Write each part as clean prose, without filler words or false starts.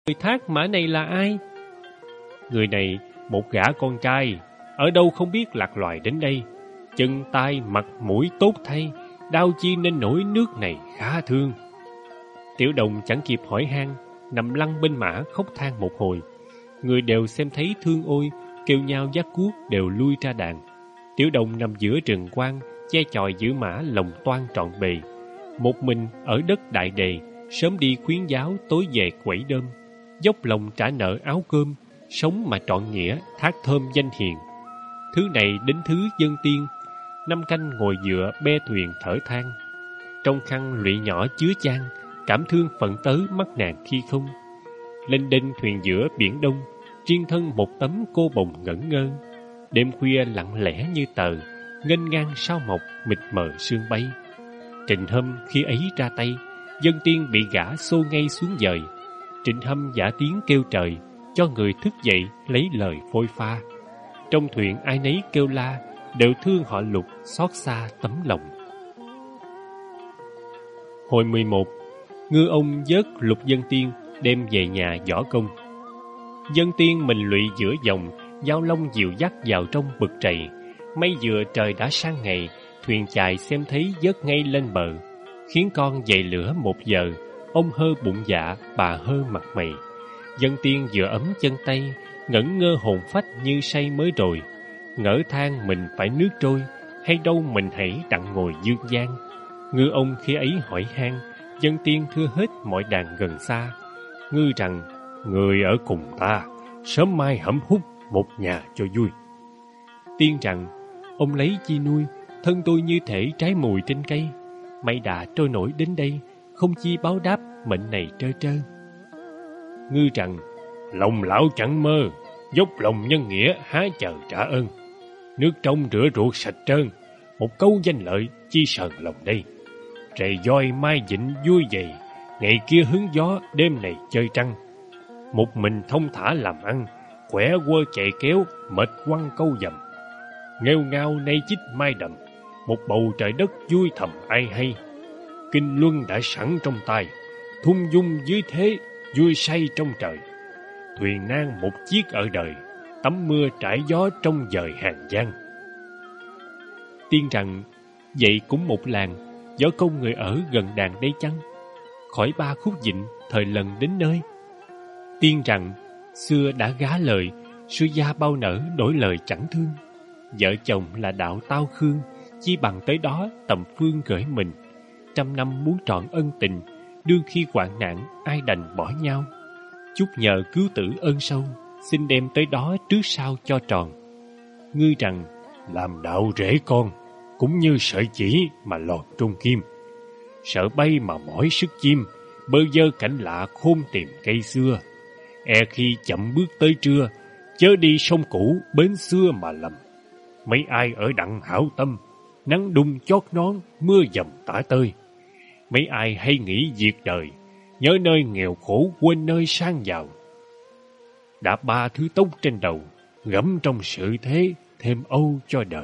Người thác mã này là ai? Người này một gã con trai, ở đâu không biết lạc loài đến đây. Chân tay mặt mũi tốt thay, đau chi nên nổi nước này khá thương. Tiểu Đồng chẳng kịp hỏi han, nằm lăn bên mã khóc than một hồi. Người đều xem thấy thương ôi, kêu nhau dắt cuốc đều lui ra đàn. Tiểu Đồng nằm giữa rừng quang, che chòi giữ mã lòng toan trọn bề. Một mình ở đất đại đề, sớm đi khuyến giáo, tối về quẩy đơm. Dốc lòng trả nợ áo cơm, sống mà trọn nghĩa, thác thơm danh hiền. Thứ này đến thứ dân tiên, năm canh ngồi dựa be thuyền thở than. Trong khăn lụy nhỏ chứa chan, cảm thương phận tớ mắt nàng khi không. Lênh đênh thuyền giữa biển đông, riêng thân một tấm cô bồng ngẩn ngơ. Đêm khuya lặng lẽ như tờ, nghênh ngang sao mộc mịt mờ sương bay. Trịnh Hâm khi ấy ra tay, dân tiên bị gã xô ngay xuống dời. Trịnh Hâm giả tiếng kêu trời, cho người thức dậy lấy lời phôi pha. Trong thuyền ai nấy kêu la, đều thương họ Lục xót xa tấm lòng. Hồi 11, Ngư ông vớt Lục Dân Tiên đem về nhà võ công. Dân Tiên mình lụy giữa dòng, Giao Long dìu dắt vào trong bực trầy. Mây vừa trời đã sang ngày, thuyền chài xem thấy vớt ngay lên bờ. Khiến con dậy lửa 1 giờ, ông hơ bụng dạ, bà hơ mặt mày. Dân Tiên vừa ấm chân tay, ngẩn ngơ hồn phách như say mới rồi. Ngỡ than mình phải nước trôi, hay đâu mình hãy đặng ngồi dương gian. Ngư ông khi ấy hỏi han, Dân Tiên thưa hết mọi đàn gần xa. Ngư rằng, người ở cùng ta, sớm mai hẩm hút một nhà cho vui. Tiên rằng, ông lấy chi nuôi, thân tôi như thể trái mùi trên cây. Mây đã trôi nổi đến đây, không chi báo đáp mệnh này trơ trơ. Ngư rằng, lòng lão chẳng mơ, dốc lòng nhân nghĩa há chờ trả ơn. Nước trong rửa ruột sạch trơn, một câu danh lợi chi sờn lòng đây. Rầy voi mai vịnh vui vầy, ngày kia hứng gió đêm này chơi trăng. Một mình thông thả làm ăn, khỏe quơ chạy kéo, mệt quăng câu dầm. Nghêu ngao nay chích mai đầm, một bầu trời đất vui thầm ai hay. Kinh luân đã sẵn trong tay, thung dung dưới thế, vui say trong trời. Thuyền nan một chiếc ở đời, tắm mưa trải gió trong dời hàng giang. Tiên rằng, vậy cũng một làng, võ công người ở gần đàn đây chăng? Khỏi 3 khúc dịnh, thời lần đến nơi. Tiên rằng, xưa đã gá lời, xuôi gia bao nở đổi lời chẳng thương. Vợ chồng là đạo tao khương, chi bằng tới đó tầm phương gửi mình. 100 năm muốn trọn ân tình, đương khi hoạn nạn ai đành bỏ nhau. Chúc nhờ cứu tử ơn sâu, xin đem tới đó trước sau cho tròn. Ngư rằng, làm đạo rễ con, cũng như sợi chỉ mà lọt trung kim. Sợ bay mà mỏi sức chim, bơ vơ cảnh lạ khôn tìm cây xưa. E khi chậm bước tới trưa, chớ đi sông cũ bến xưa mà lầm. Mấy ai ở đặng hảo tâm, nắng đung chót nón, mưa dầm tả tơi. Mấy ai hay nghĩ việc đời, nhớ nơi nghèo khổ quên nơi sang giàu. Đã 3 thứ tốt trên đầu, gẫm trong sự thế, thêm âu cho đời.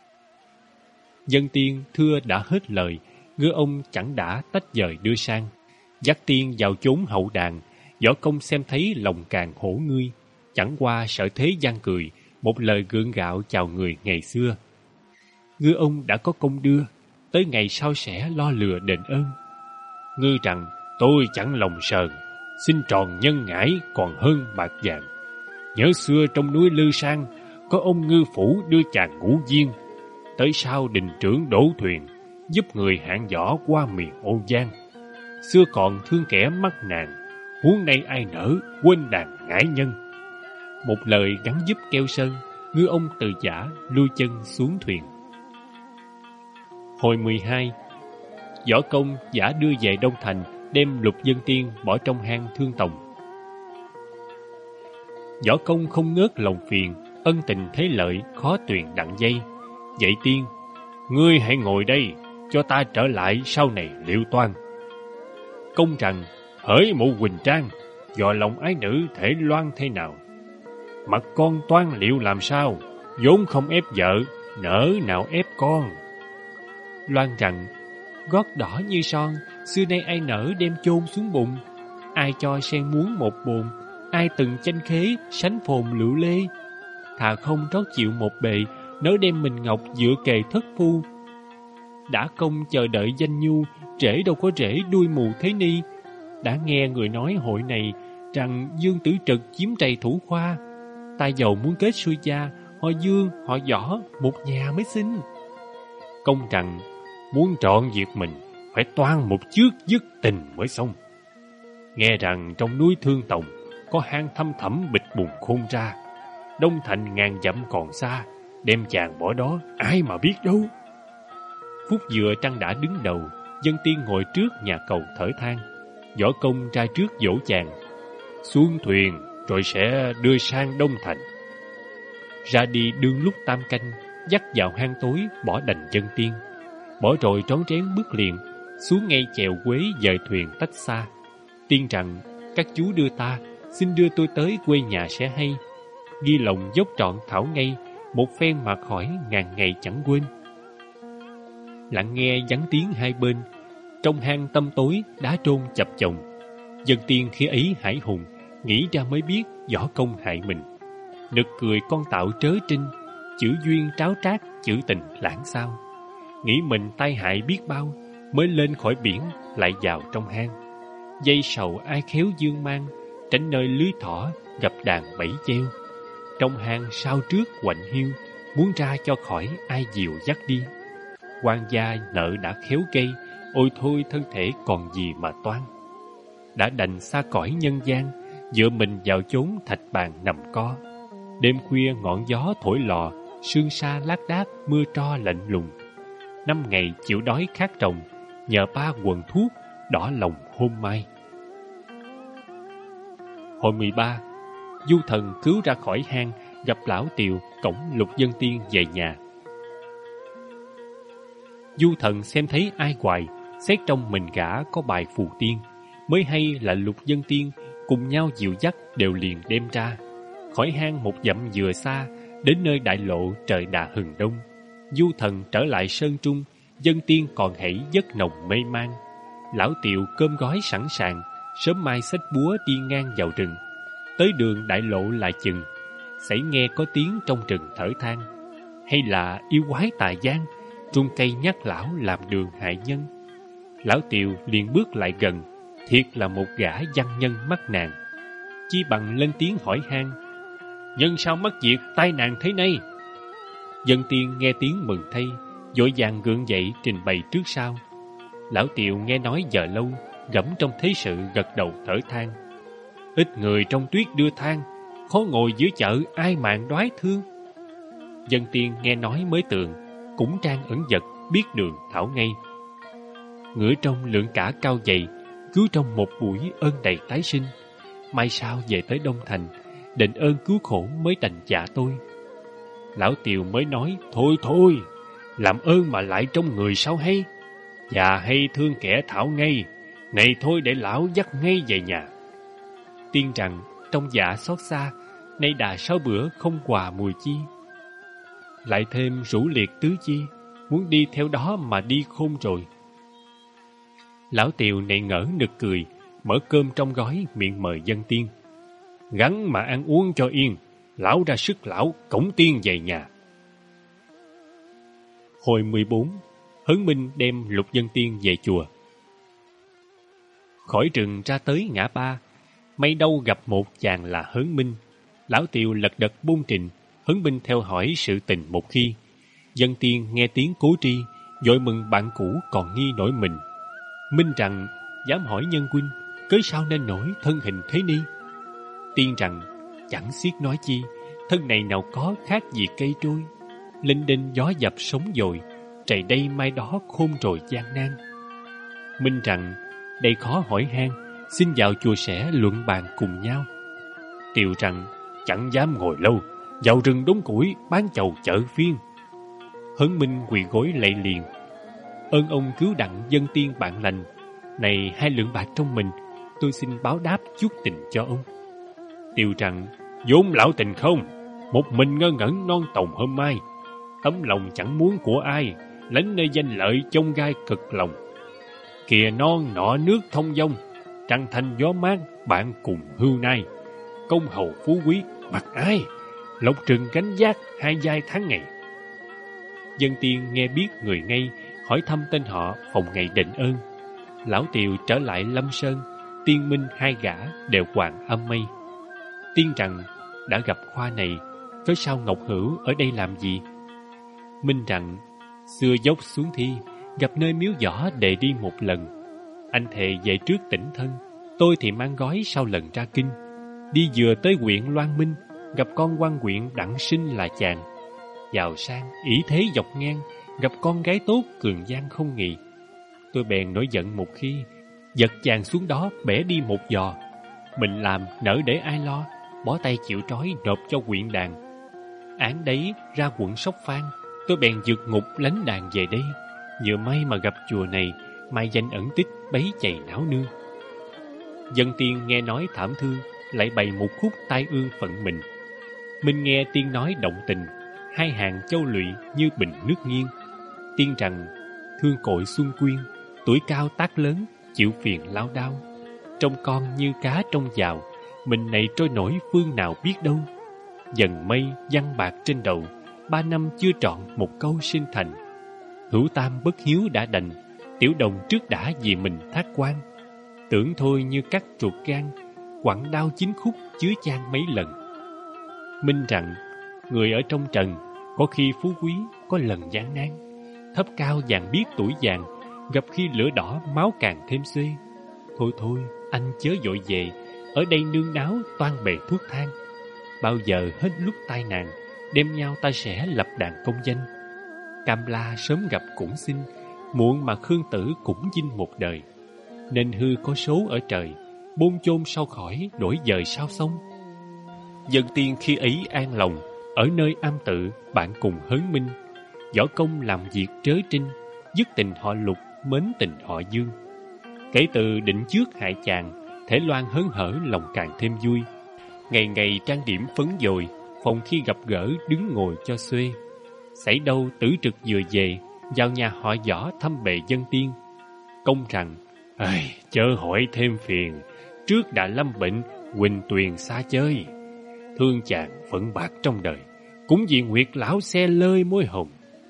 Dân Tiên thưa đã hết lời, ngư ông chẳng đã tách dời đưa sang. Dắt Tiên vào chốn hậu đàn, võ công xem thấy lòng càng hổ ngươi. Chẳng qua sợ thế gian cười, một lời gượng gạo chào người ngày xưa. Ngư ông đã có công đưa, tới ngày sau sẽ lo lừa đền ơn. Ngư rằng, tôi chẳng lòng sờn, xin tròn nhân ngãi còn hơn bạc vàng. Nhớ xưa trong núi Lư Sang, có ông ngư phủ đưa chàng ngũ viên. Tới sau đình trưởng đổ thuyền, giúp người hạng võ qua miền Âu Giang. Xưa còn thương kẻ mắc nạn, huống nay ai nỡ quên đàn ngãi nhân. Một lời gắn giúp keo sơn, ngư ông từ giả lui chân xuống thuyền. Hồi 12, võ công giả đưa về Đông Thành, đem Lục Dân Tiên bỏ trong hang Thương Tòng. Võ công không ngớt lòng phiền, ân tình thế lợi khó tuyền đặng dây. Vậy Tiên, ngươi hãy ngồi đây, cho ta trở lại sau này liệu toan. Công rằng, hỡi mụ Quỳnh Trang, dò lòng ái nữ thể loan thế nào? Mặt con toan liệu làm sao, vốn không ép vợ, nỡ nào ép con. Loan rằng, gót đỏ như son, xưa nay ai nỡ đem chôn xuống bụng. ai cho sen muốn một bồn, ai từng chanh khế, sánh phồn lựu lê. Thà không trót chịu một bề, nỡ đem mình ngọc dựa kề thất phu. Đã công chờ đợi danh nhu, trễ đâu có rễ đuôi mù thế ni. Đã nghe người nói hội này rằng Dương Tử Trật chiếm trầy thủ khoa. Ta giàu muốn kết xuôi gia, họ Dương, họ Võ, một nhà mới xin. Công rằng muốn trọn việc mình, phải toan một trước dứt tình mới xong. Nghe rằng trong núi Thương Tòng có hang thăm thẳm bịch bùng khôn ra, Đông Thành ngàn dặm còn xa, đem chàng bỏ đó ai mà biết đâu. Phúc Dừa trăng đã đứng đầu, Dân Tiên ngồi trước nhà cầu thở than. Võ Công ra trước dỗ chàng: xuống thuyền rồi sẽ đưa sang Đông Thành. Ra đi đương lúc tam canh, dắt vào hang tối bỏ đành Dân Tiên. Bỏ rồi trón trén bước liền, xuống ngay chèo Quế dời thuyền tách xa. Tiên rằng: các chú đưa ta, xin đưa tôi tới quê nhà sẽ hay. Ghi lòng dốc trọn thảo ngay, một phen mà khỏi ngàn ngày chẳng quên. Lặng nghe vắng tiếng hai bên, trong hang tăm tối đá trôn chập chồng. Dân Tiên khi ấy hải hùng, nghĩ ra mới biết Võ Công hại mình. Nực cười con tạo trớ trinh, chữ duyên tráo trác, chữ tình lãng sao. Nghĩ mình tai hại biết bao, mới lên khỏi biển lại vào trong hang. Dây sầu ai khéo dương mang, tránh nơi lưới thỏ gặp đàn bẫy treo. Trong hang sao trước quạnh hiu, muốn ra cho khỏi ai dìu dắt đi. Quan gia nợ đã khéo gây, ôi thôi thân thể còn gì mà toan. Đã đành xa cõi nhân gian, dựa mình vào chốn thạch bàn nằm co. Đêm khuya ngọn gió thổi lò, sương sa lác đác mưa tro lạnh lùng. 5 ngày chịu đói khát rồng, nhờ 3 quần thuốc đỏ lòng hôm mai. Hồi 13, Du Thần cứu ra khỏi hang, gặp lão Tiều cổng Lục Dân Tiên về nhà. Du Thần xem thấy ai hoài, xét trong mình gã có bài phù tiên, mới hay là Lục Dân Tiên cùng nhau dìu dắt đều liền đem ra. Khỏi hang 1 dặm vừa xa, đến nơi đại lộ trời đã hừng đông. Du Thần trở lại sơn trung, Dân Tiên còn hãy giấc nồng mê man. Lão Tiều cơm gói sẵn sàng, sớm mai xách búa đi ngang vào rừng. Tới đường đại lộ lại chừng, xảy nghe có tiếng trong rừng thở than. Hay là yêu quái tà gian, trung cây nhắc lão làm đường hại nhân. Lão Tiều liền bước lại gần, thiệt là một gã văn nhân mắc nạn. Chi bằng lên tiếng hỏi han: nhân sao mắc việc tai nạn thế này? Dân Tiên nghe tiếng mừng thay, vội vàng gượng dậy trình bày trước sau. Lão Tiều nghe nói giờ lâu, gẫm trong thế sự gật đầu thở than: ít người trong tuyết đưa than, khó ngồi giữa chợ ai màng đoái thương. Dân Tiên nghe nói mới tường, cũng trang ẩn vật biết đường thảo ngay. Ngửa trong lượng cả cao dày, cứu trong một buổi ơn đầy tái sinh. Mai sau về tới Đông Thành, đền ơn cứu khổ mới đành dạ tôi. Lão Tiều mới nói: thôi thôi, làm ơn mà lại trong người sao hay. Già hay thương kẻ thảo ngay, này thôi để lão dắt ngay về nhà. Tiên rằng trong dạ xót xa, nay đà 6 bữa không quà mùi chi. Lại thêm rủ liệt tứ chi, muốn đi theo đó mà đi khôn rồi. Lão Tiều nệ ngỡ nực cười, mở cơm trong gói miệng mời Dân Tiên: gắn mà ăn uống cho yên, lão ra sức lão cổng tiên về nhà. Hồi 14, Hớn Minh đem Lục Dân Tiên về chùa. Khỏi rừng ra tới ngã ba, may đâu gặp một chàng là Hớn Minh. Lão Tiều lật đật bôn trình, Hớn Minh theo hỏi sự tình một khi. Dân Tiên nghe tiếng cố tri, vội mừng bạn cũ còn nghi nổi mình. Minh rằng: dám hỏi nhân huynh, cớ sao nên nổi thân hình thế ni? Tiên rằng: chẳng xiết nói chi, thân này nào có khác gì cây trôi. Linh đinh gió dập sống dồi, trầy đây mai đó khôn rồi gian nan. Minh rằng: đây khó hỏi han, xin vào chùa sẻ luận bàn cùng nhau. Tiều rằng: chẳng dám ngồi lâu, vào rừng đốn củi bán chầu chợ phiên. Hớn Minh quỳ gối lạy liền: ơn ông cứu đặng Dân Tiên bạn lành, này 2 lượng bạc trong mình, tôi xin báo đáp chút tình cho ông. Tiều rằng: vốn lão tình không, một mình ngơ ngẩn non tòng hôm mai, tấm lòng chẳng muốn của ai, lánh nơi danh lợi chông gai cực lòng. Kìa non nọ nước thông dông, Trăng thanh gió mát, bạn cùng hưu nai. Công hầu phú quý, bạc ai? Lộc trừng gánh vác, hai vai tháng ngày. Dân Tiên nghe biết người ngay, hỏi thăm tên họ, phòng ngày đền ơn. Lão Tiều trở lại Lâm Sơn, Tiên Minh hai gã đều hoàng âm mây. Tiên rằng đã gặp khoa này, cớ sao Ngọc Hữu ở đây làm gì? Minh rằng xưa dốc xuống thi, gặp nơi miếu võ để đi một lần. Anh thề về trước tỉnh thân, tôi thì mang gói sau lần ra kinh. Đi vừa tới huyện Loan Minh, gặp con quan huyện Đặng Sinh là chàng. Giàu sang, ỷ thế dọc ngang, gặp con gái tốt cường gian không nghì. Tôi bèn nổi giận một khi, giật chàng xuống đó bẻ đi một giò. Mình làm nỡ để ai lo, bó tay chịu trói nộp cho huyện đàn. Án đấy ra quận Sóc Phan, tôi bèn vượt ngục lánh đàn về đây. Vừa may mà gặp chùa này, mai danh ẩn tích bấy chày não nương. Dân Tiên nghe nói thảm thương, lại bày một khúc tai ương phận mình. Minh nghe Tiên nói động tình, hai hàng châu lụy như bình nước nghiêng. Tiên rằng thương cội Xuân Quyên, tuổi cao tác lớn, chịu phiền lao đao. Trong con như cá trong giào, mình này trôi nổi phương nào biết đâu. Dần mây giăng bạc trên đầu, 3 năm chưa trọn một câu sinh thành. Hữu tam bất hiếu đã đành, tiểu đồng trước đã vì mình thác quan. Tưởng thôi như cắt ruột gan, quặn đau chín khúc chứa chan mấy lần. Minh rằng người ở trong trần, có khi phú quý, có lần gian nan. Thấp cao vàng biết tuổi vàng, gặp khi lửa đỏ máu càng thêm xuê. Thôi thôi, anh chớ vội về, ở đây nương náo toan bề thuốc thang. Bao giờ hết lúc tai nạn, đem nhau ta sẽ lập đàn công danh. Cam La sớm gặp cũng xin, muộn mà Khương Tử cũng dinh một đời. Nên hư có số ở trời, bôn chôn sau khỏi đổi dời sao sông. Dân Tiên khi ấy an lòng, ở nơi am tự bạn cùng hớn minh. Võ công làm việc trớ trinh, dứt tình họ Lục, mến tình họ Dương. Kể từ định trước hại chàng, Thể Loan hớn hở lòng càng thêm vui. Ngày ngày trang điểm phấn dồi, phòng khi gặp gỡ đứng ngồi cho xuê. Xảy đâu Tử Trực vừa về, vào nhà họ Võ thăm bề Dân Tiên. Công rằng, chớ hỏi thêm phiền, trước đã lâm bệnh, huỳnh tuyền xa chơi. Thương chàng phận bạc trong đời, cũng vì Nguyệt lão xe lơi môi hồng.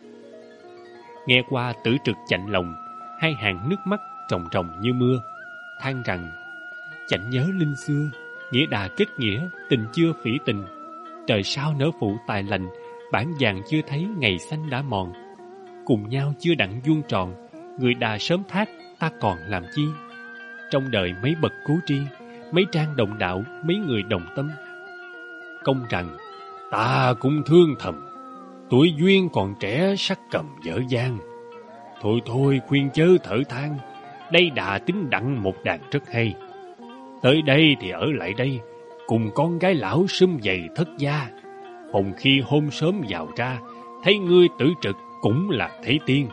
Nghe qua Tử Trực chạnh lòng, hai hàng nước mắt ròng ròng như mưa, than rằng chạnh nhớ linh xưa, nghĩa đà kết nghĩa, tình chưa phỉ tình. Trời sao nỡ phụ tài lành, bản vàng chưa thấy ngày xanh đã mòn. Cùng nhau chưa đặng vuông tròn, người đà sớm thác, ta còn làm chi? Trong đời mấy bậc cố tri, mấy trang đồng đạo, mấy người đồng tâm. Công rằng, ta cũng thương thầm, tuổi duyên còn trẻ sắc cầm dở dang. Thôi thôi khuyên chớ thở than, đây đà tính đặng một đàn rất hay. Tới đây thì ở lại đây, cùng con gái lão sum vầy thất gia. Phòng khi hôm sớm vào ra, thấy ngươi Tử Trực cũng là thấy tiên.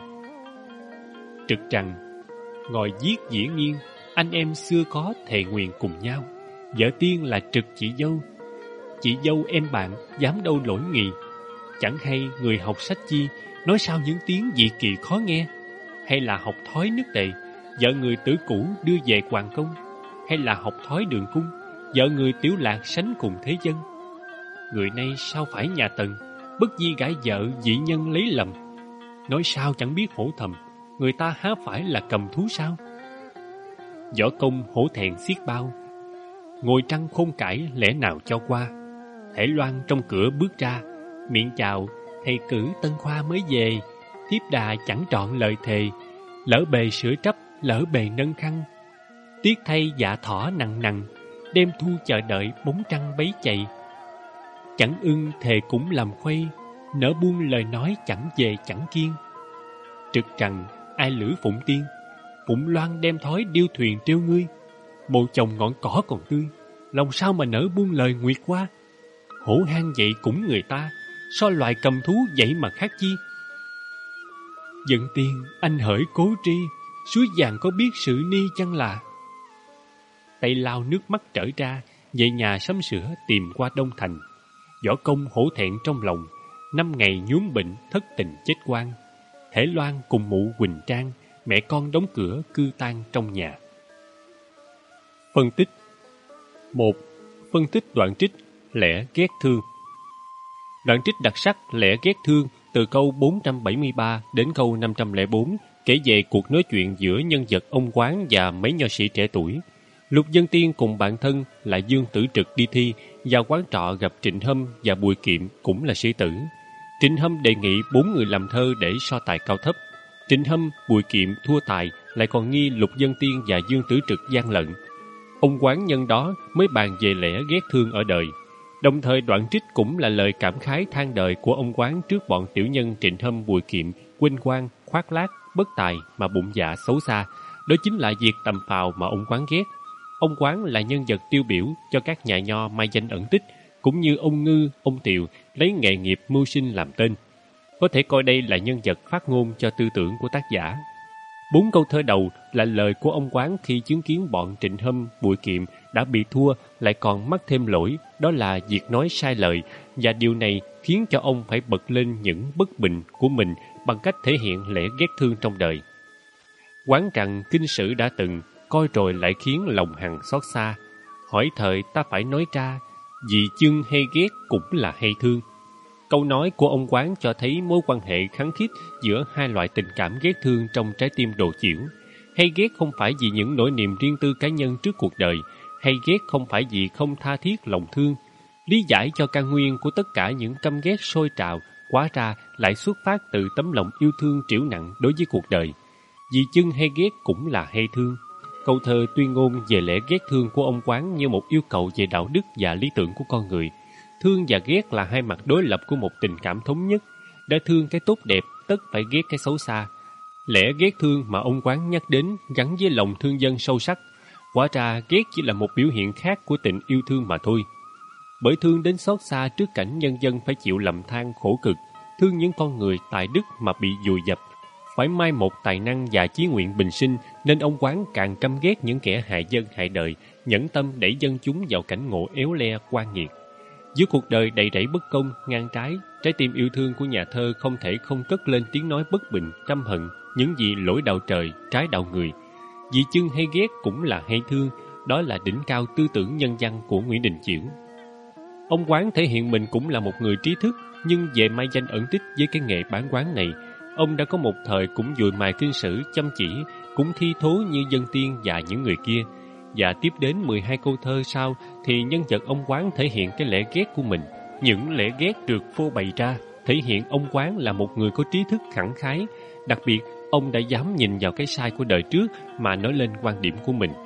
Trực rằng, ngồi viết diễn nghiên, anh em xưa có thề nguyện cùng nhau. Vợ tiên là Trực chị dâu, chị dâu em bạn dám đâu lỗi nghị. Chẳng hay người học sách chi, nói sao những tiếng dị kỳ khó nghe. Hay là học thói nước Tề, vợ người Tử Cũ đưa về hoàng công. Hay là học thói Đường Cung, vợ người Tiểu Lạc sánh cùng thế dân. Người nay sao phải nhà Tần, bất di gãi vợ dị nhân lấy lầm. Nói sao chẳng biết hổ thầm, người ta há phải là cầm thú sao? Võ Công hổ thẹn xiết bao, ngồi trăng khôn cãi lẽ nào cho qua. Thể Loan trong cửa bước ra, miệng chào, thầy cử Tân Khoa mới về. Thiếp đà chẳng trọn lời thề, lỡ bề sửa trấp, lỡ bề nâng khăn. Tiếc thay dạ thỏ nặng nặng, đêm thu chờ đợi bóng trăng bấy chạy. Chẳng ưng thề cũng làm khuây, nỡ buông lời nói chẳng về chẳng kiên. Trực rằng ai lữ Phụng Tiên, Phụng Loan đem thói điêu thuyền trêu ngươi. Mộ chồng ngọn cỏ còn tươi, lòng sao mà nỡ buông lời nguyệt qua. Hổ hang vậy cũng người ta, so loài cầm thú vậy mà khác chi. Dân Tiên anh hỡi cố tri, suối vàng có biết sự ni chăng là. Tay lau nước mắt trở ra, về nhà sắm sửa tìm qua Đông Thành. Võ Công hổ thẹn trong lòng, 5 ngày nhuốm bệnh thất tình chết quan. Thể Loan cùng mụ Quỳnh Trang, mẹ con đóng cửa cư tang trong nhà. Phân tích 1. Phân tích đoạn trích lẽ ghét thương. Đoạn trích đặc sắc lẽ ghét thương từ câu 473 đến câu 504 kể về cuộc nói chuyện giữa nhân vật ông Quán và mấy nho sĩ trẻ tuổi. Lục Vân Tiên cùng bạn thân là Dương Tử Trực đi thi, vào quán trọ gặp Trịnh Hâm và Bùi Kiệm cũng là sĩ tử. Trịnh Hâm đề nghị 4 người làm thơ để so tài cao thấp. Trịnh Hâm, Bùi Kiệm thua tài, lại còn nghi Lục Vân Tiên và Dương Tử Trực gian lận. Ông Quán nhân đó mới bàn về lẽ ghét thương ở đời. Đồng thời đoạn trích cũng là lời cảm khái than đời của ông Quán trước bọn tiểu nhân Trịnh Hâm, Bùi Kiệm, quênh quan, khoác lác, bất tài mà bụng dạ xấu xa. Đó chính là việc tầm phào mà ông Quán ghét. Ông Quán là nhân vật tiêu biểu cho các nhà nho mai danh ẩn tích, cũng như ông Ngư, ông Tiều lấy nghề nghiệp mưu sinh làm tên. Có thể coi đây là nhân vật phát ngôn cho tư tưởng của tác giả. 4 câu thơ đầu là lời của ông Quán khi chứng kiến bọn Trịnh Hâm, Bùi Kiệm đã bị thua, lại còn mắc thêm lỗi, đó là việc nói sai lời, và điều này khiến cho ông phải bật lên những bất bình của mình bằng cách thể hiện lẽ ghét thương trong đời. Quán rằng kinh sử đã từng, coi rồi lại khiến lòng hằng xót xa. Hỏi thời ta phải nói ra, vì chưng hay ghét cũng là hay thương. Câu nói của ông Quán cho thấy mối quan hệ khăng khít giữa hai loại tình cảm ghét thương trong trái tim đồ chiểu. Hay ghét không phải vì những nỗi niềm riêng tư cá nhân trước cuộc đời, hay ghét không phải vì không tha thiết lòng thương. Lý giải cho căn nguyên của tất cả những căm ghét sôi trào, hóa ra lại xuất phát từ tấm lòng yêu thương trĩu nặng đối với cuộc đời. Vì chưng hay ghét cũng là hay thương. Câu thơ tuyên ngôn về lẽ ghét thương của ông Quán như một yêu cầu về đạo đức và lý tưởng của con người. Thương và ghét là hai mặt đối lập của một tình cảm thống nhất. Đã thương cái tốt đẹp, tất phải ghét cái xấu xa. Lẽ ghét thương mà ông Quán nhắc đến gắn với lòng thương dân sâu sắc. Hóa ra ghét chỉ là một biểu hiện khác của tình yêu thương mà thôi. Bởi thương đến xót xa trước cảnh nhân dân phải chịu lầm than khổ cực, thương những con người tài đức mà bị vùi dập, phải mai một tài năng và chí nguyện bình sinh, nên ông Quán càng căm ghét những kẻ hại dân hại đời, nhẫn tâm đẩy dân chúng vào cảnh ngộ éo le oan nghiệt. Giữa cuộc đời đầy rẫy bất công, ngang trái, trái tim yêu thương của nhà thơ không thể không cất lên tiếng nói bất bình, căm hận những gì lỗi đạo trời, trái đạo người. Vì chưng hay ghét cũng là hay thương, đó là đỉnh cao tư tưởng nhân văn của Nguyễn Đình Chiểu. Ông Quán thể hiện mình cũng là một người trí thức, nhưng về mai danh ẩn tích với cái nghề bán quán này, ông đã có một thời cũng dùi mài kinh sử chăm chỉ, cũng thi thố như Dân Tiên và những người kia. Và tiếp đến 12 câu thơ sau thì nhân vật ông Quán thể hiện cái lẽ ghét của mình. Những lẽ ghét được phô bày ra thể hiện ông Quán là một người có trí thức khẳng khái. Đặc biệt, ông đã dám nhìn vào cái sai của đời trước mà nói lên quan điểm của mình.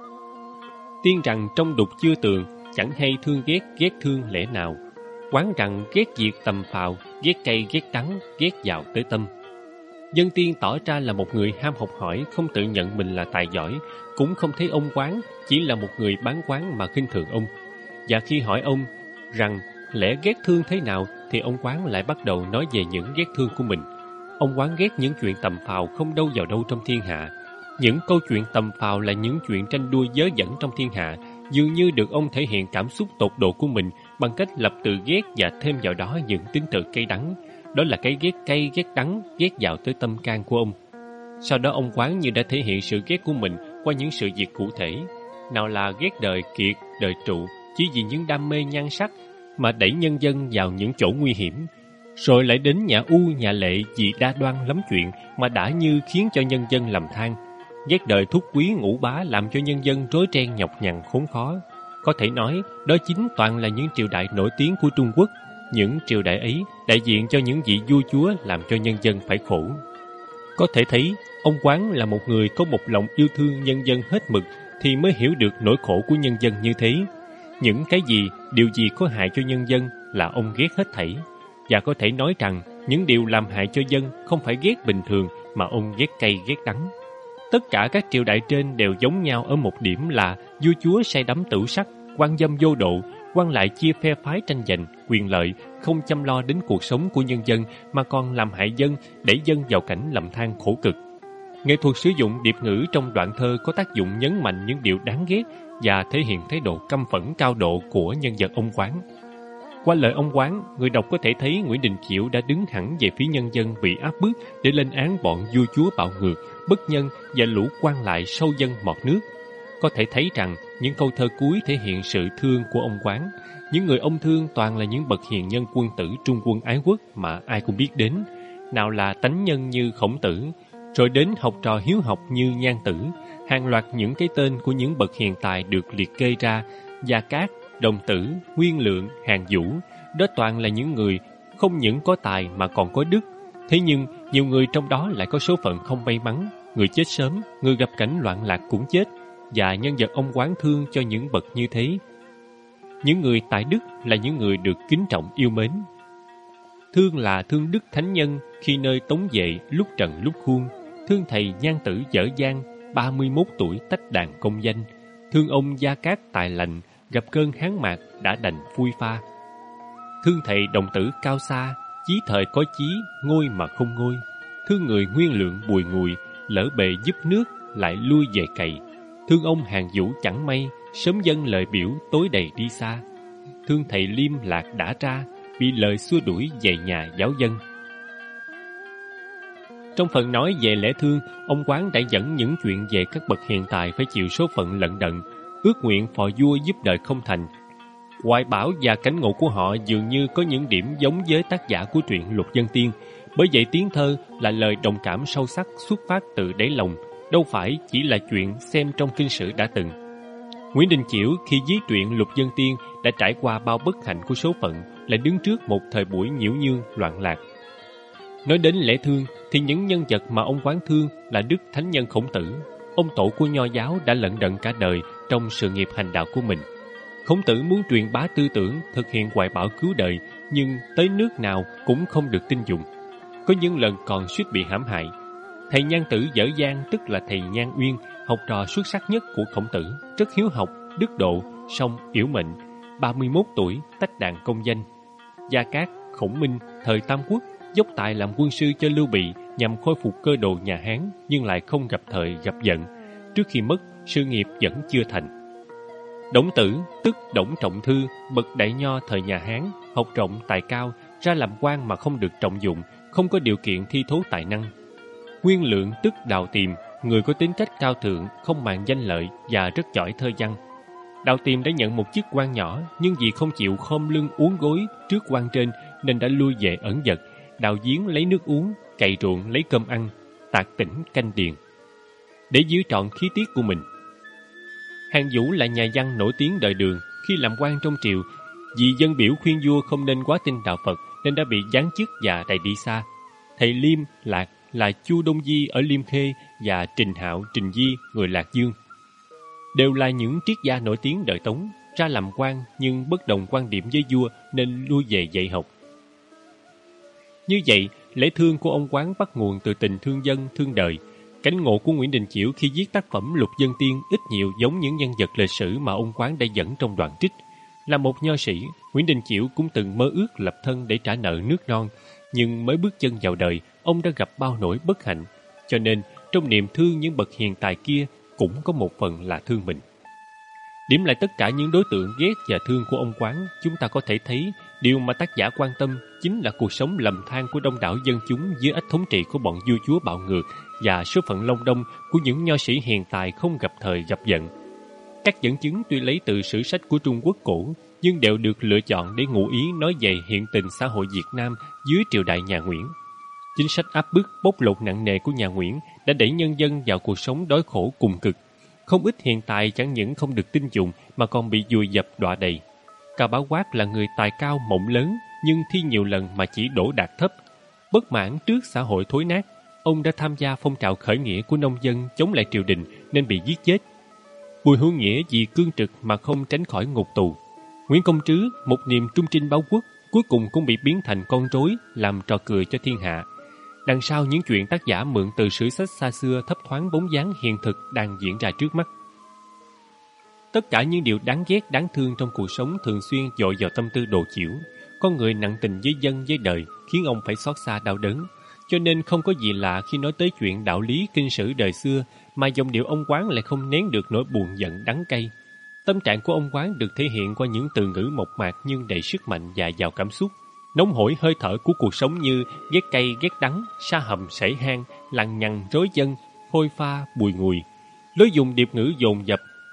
Tiên rằng trong đục chưa tường, chẳng hay thương ghét, ghét thương lẽ nào. Quán rằng ghét việc tầm phào, ghét cay ghét đắng, ghét vào tới tâm. Dân Tiên tỏ ra là một người ham học hỏi, không tự nhận mình là tài giỏi, cũng không thấy ông Quán chỉ là một người bán quán mà khinh thường ông. Và khi hỏi ông rằng lẽ ghét thương thế nào, thì ông Quán lại bắt đầu nói về những ghét thương của mình. Ông Quán ghét những chuyện tầm phào không đâu vào đâu trong thiên hạ. Những câu chuyện tầm phào là những chuyện tranh đua dớ dẫn trong thiên hạ, dường như được ông thể hiện cảm xúc tột độ của mình bằng cách lập từ ghét và thêm vào đó những tính từ cay đắng. Đó là cái ghét cay, ghét đắng, ghét vào tới tâm can của ông. Sau đó ông Quán như đã thể hiện sự ghét của mình qua những sự việc cụ thể. Nào là ghét đời kiệt, đời trụ, chỉ vì những đam mê nhan sắc mà đẩy nhân dân vào những chỗ nguy hiểm. Rồi lại đến nhà U, nhà Lệ vì đa đoan lắm chuyện mà đã như khiến cho nhân dân lầm than. Ghét đời thúc quý ngũ bá làm cho nhân dân rối ren nhọc nhằn khốn khó. Có thể nói, đó chính toàn là những triều đại nổi tiếng của Trung Quốc. Những triều đại ấy đại diện cho những vị vua chúa làm cho nhân dân phải khổ. Có thể thấy, ông Quán là một người có một lòng yêu thương nhân dân hết mực thì mới hiểu được nỗi khổ của nhân dân như thế. Những cái gì, điều gì có hại cho nhân dân là ông ghét hết thảy. Và có thể nói rằng, những điều làm hại cho dân không phải ghét bình thường mà ông ghét cay ghét đắng. Tất cả các triều đại trên đều giống nhau ở một điểm là vua chúa say đắm tửu sắc, quan dâm vô độ, quan lại chia phe phái tranh giành, quyền lợi, không chăm lo đến cuộc sống của nhân dân mà còn làm hại dân, đẩy dân vào cảnh lầm than khổ cực. Nghệ thuật sử dụng điệp ngữ trong đoạn thơ có tác dụng nhấn mạnh những điều đáng ghét và thể hiện thái độ căm phẫn cao độ của nhân vật ông Quán. Qua lời ông Quán, người đọc có thể thấy Nguyễn Đình Chiểu đã đứng hẳn về phía nhân dân bị áp bức để lên án bọn vua chúa bạo ngược, bất nhân và lũ quan lại sâu dân mọt nước. Có thể thấy rằng những câu thơ cuối thể hiện sự thương của ông Quán. Những người ông thương toàn là những bậc hiền nhân quân tử trung quân ái quốc mà ai cũng biết đến. Nào là tánh nhân như Khổng Tử, rồi đến học trò hiếu học như Nhan Tử. Hàng loạt những cái tên của những bậc hiền tài được liệt kê ra: Gia Cát, Đồng Tử, Nguyên Lượng, Hàn Vũ. Đó toàn là những người không những có tài mà còn có đức. Thế nhưng nhiều người trong đó lại có số phận không may mắn, người chết sớm, người gặp cảnh loạn lạc cũng chết, và nhân vật ông Quán thương cho những bậc như thế. Những người tài đức là những người được kính trọng yêu mến. Thương là thương đức thánh nhân khi nơi tống vệ lúc trần lúc khuôn. Thương thầy Nhan Tử dở dang, 31 tuổi tách đàn công danh. Thương ông Gia Cát tài lành, gặp cơn hán mạc đã đành phui pha. Thương thầy Đồng Tử cao xa, chí thời có chí, ngôi mà không ngôi. Thương người Nguyên Lượng bùi ngùi, lỡ bề giúp nước lại lui về cày. Thương ông Hàn Vũ chẳng may, sớm dâng lời biểu tối đầy đi xa. Thương thầy Liêm Lạc đã ra, bị lời xua đuổi về nhà giáo dân. Trong phần nói về lẽ thương, ông Quán đã dẫn những chuyện về các bậc hiền tài phải chịu số phận lận đận, ước nguyện phò vua giúp đời không thành. Hoài bão và cảnh ngộ của họ dường như có những điểm giống với tác giả của truyện Lục Vân Tiên. Bởi vậy tiếng thơ là lời đồng cảm sâu sắc xuất phát từ đáy lòng, đâu phải chỉ là chuyện xem trong kinh sử đã từng. Nguyễn Đình Chiểu khi viết truyện Lục Vân Tiên đã trải qua bao bất hạnh của số phận, lại đứng trước một thời buổi nhiễu nhương loạn lạc. Nói đến lẽ thương thì những nhân vật mà ông Quán thương là Đức Thánh Nhân Khổng Tử. Ông tổ của Nho giáo đã lận đận cả đời trong sự nghiệp hành đạo của mình. Khổng Tử muốn truyền bá tư tưởng, thực hiện hoài bão cứu đời, nhưng tới nước nào cũng không được tin dùng. Có những lần còn suýt bị hãm hại. Thầy Nhan Tử dở dang, tức là thầy Nhan Uyên, học trò xuất sắc nhất của Khổng Tử, rất hiếu học, đức độ, song yểu mệnh, 31 tuổi tách đàn công danh. Gia Cát, Khổng Minh thời Tam Quốc dốc tài làm quân sư cho Lưu Bị nhằm khôi phục cơ đồ nhà Hán, nhưng lại không gặp thời gặp vận. Trước khi mất, sự nghiệp vẫn chưa thành. Đổng Tử, tức Đổng Trọng Thư, bậc đại nho thời nhà Hán, học rộng tài cao, ra làm quan mà không được trọng dụng, không có điều kiện thi thố tài năng. Nguyên Lượng, tức Đào Tiềm, người có tính cách cao thượng, không màng danh lợi và rất giỏi thơ văn. Đào Tiềm đã nhận một chức quan nhỏ, nhưng vì không chịu khom lưng uốn gối trước quan trên nên đã lui về ẩn dật, đào giếng lấy nước uống, cày ruộng lấy cơm ăn, tạc tỉnh canh điền, để giữ trọn khí tiết của mình. Hàn Vũ là nhà văn nổi tiếng đời Đường. Khi làm quan trong triều, vì dân biểu khuyên vua không nên quá tin đạo Phật nên đã bị giáng chức và đày đi xa. Thầy Liêm Lạc là Chu Đông Di ở Liêm Khê và Trình Hạo, Trình Di người Lạc Dương đều là những triết gia nổi tiếng đời Tống, ra làm quan nhưng bất đồng quan điểm với vua nên lui về dạy học. Như vậy, lẽ thương của ông Quán bắt nguồn từ tình thương dân, thương đời. Cảnh ngộ của Nguyễn Đình Chiểu khi viết tác phẩm Lục Vân Tiên ít nhiều giống những nhân vật lịch sử mà ông Quán đã dẫn trong đoạn trích. Là một nho sĩ, Nguyễn Đình Chiểu cũng từng mơ ước lập thân để trả nợ nước non, nhưng mới bước chân vào đời, ông đã gặp bao nỗi bất hạnh. Cho nên, trong niềm thương những bậc hiền tài kia cũng có một phần là thương mình. Điểm lại tất cả những đối tượng ghét và thương của ông Quán, chúng ta có thể thấy điều mà tác giả quan tâm chính là cuộc sống lầm than của đông đảo dân chúng dưới ách thống trị của bọn vua chúa bạo ngược và số phận long đong của những nho sĩ hiền tài không gặp thời gặp vận. Các dẫn chứng tuy lấy từ sử sách của Trung Quốc cổ, nhưng đều được lựa chọn để ngụ ý nói về hiện tình xã hội Việt Nam dưới triều đại nhà Nguyễn. Chính sách áp bức bóc lột nặng nề của nhà Nguyễn đã đẩy nhân dân vào cuộc sống đói khổ cùng cực. Không ít hiền tài chẳng những không được tin dùng mà còn bị vùi dập đọa đầy. Cao Bá Quát là người tài cao mộng lớn, nhưng thi nhiều lần mà chỉ đỗ đạt thấp. Bất mãn trước xã hội thối nát, ông đã tham gia phong trào khởi nghĩa của nông dân chống lại triều đình nên bị giết chết. Bùi Hữu Nghĩa vì cương trực mà không tránh khỏi ngục tù. Nguyễn Công Trứ, một niềm trung trinh báo quốc, cuối cùng cũng bị biến thành con rối làm trò cười cho thiên hạ. Đằng sau những chuyện tác giả mượn từ sử sách xa xưa thấp thoáng bóng dáng hiện thực đang diễn ra trước mắt. Tất cả những điều đáng ghét đáng thương trong cuộc sống thường xuyên dội vào tâm tư Đồ Chiểu. Con người nặng tình với dân với đời khiến ông phải xót xa đau đớn. Cho nên không có gì lạ khi nói tới chuyện đạo lý kinh sử đời xưa mà dòng điệu ông Quán lại không nén được nỗi buồn giận đắng cay. Tâm trạng của ông Quán được thể hiện qua những từ ngữ mộc mạc nhưng đầy sức mạnh và giàu cảm xúc. Nóng hổi hơi thở của cuộc sống như ghét cay ghét đắng, sa hầm sảy hang, lằng nhằng rối chân, hôi pha bùi ngùi. Lối dùng điệp ngữ dồn dập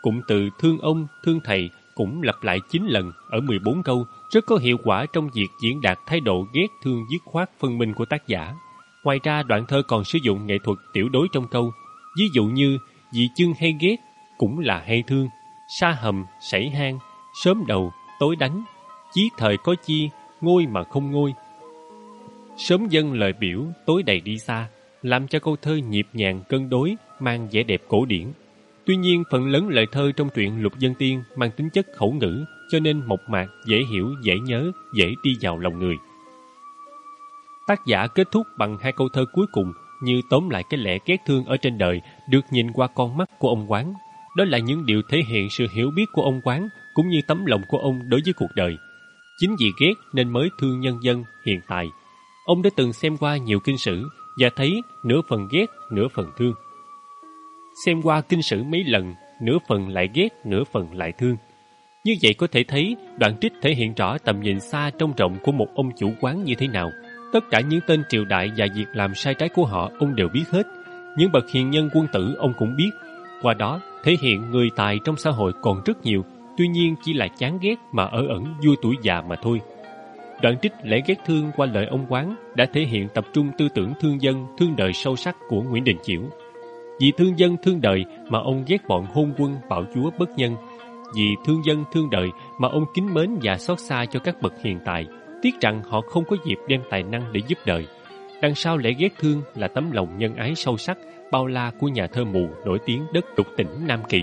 Cụm từ thương ông, thương thầy cũng lặp lại 9 lần ở 14 câu, rất có hiệu quả trong việc diễn đạt thái độ ghét thương dứt khoát phân minh của tác giả. Ngoài ra, đoạn thơ còn sử dụng nghệ thuật tiểu đối trong câu, ví dụ như dị chương hay ghét cũng là hay thương, sa hầm, sảy hang, sớm đầu, tối đánh, chí thời có chi, ngôi mà không ngôi. Sớm dâng lời biểu, tối đầy đi xa, làm cho câu thơ nhịp nhàng cân đối, mang vẻ đẹp cổ điển. Tuy nhiên, phần lớn lời thơ trong truyện Lục Vân Tiên mang tính chất khẩu ngữ, cho nên mộc mạc, dễ hiểu, dễ nhớ, dễ đi vào lòng người. Tác giả kết thúc bằng 2 câu thơ cuối cùng như tóm lại cái lẽ ghét thương ở trên đời được nhìn qua con mắt của ông Quán. Đó là những điều thể hiện sự hiểu biết của ông Quán cũng như tấm lòng của ông đối với cuộc đời. Chính vì ghét nên mới thương nhân dân hiện tại. Ông đã từng xem qua nhiều kinh sử và thấy nửa phần ghét, nửa phần thương. Xem qua kinh sử mấy lần, nửa phần lại ghét, nửa phần lại thương. Như vậy có thể thấy đoạn trích thể hiện rõ tầm nhìn xa trông rộng của một ông chủ quán như thế nào. Tất cả những tên triều đại và việc làm sai trái của họ ông đều biết hết. Những bậc hiền nhân quân tử ông cũng biết. Qua đó thể hiện người tài trong xã hội còn rất nhiều, tuy nhiên chỉ là chán ghét mà ở ẩn vui tuổi già mà thôi. Đoạn trích lẽ ghét thương qua lời ông Quán đã thể hiện tập trung tư tưởng thương dân, thương đời sâu sắc của Nguyễn Đình Chiểu. Vì thương dân thương đời mà ông ghét bọn hôn quân bạo chúa bất nhân. Vì thương dân thương đời mà ông kính mến và xót xa cho các bậc hiền tài, tiếc rằng họ không có dịp đem tài năng để giúp đời. Đằng sau lẽ ghét thương là tấm lòng nhân ái sâu sắc, bao la của nhà thơ mù nổi tiếng đất Lục tỉnh Nam Kỳ.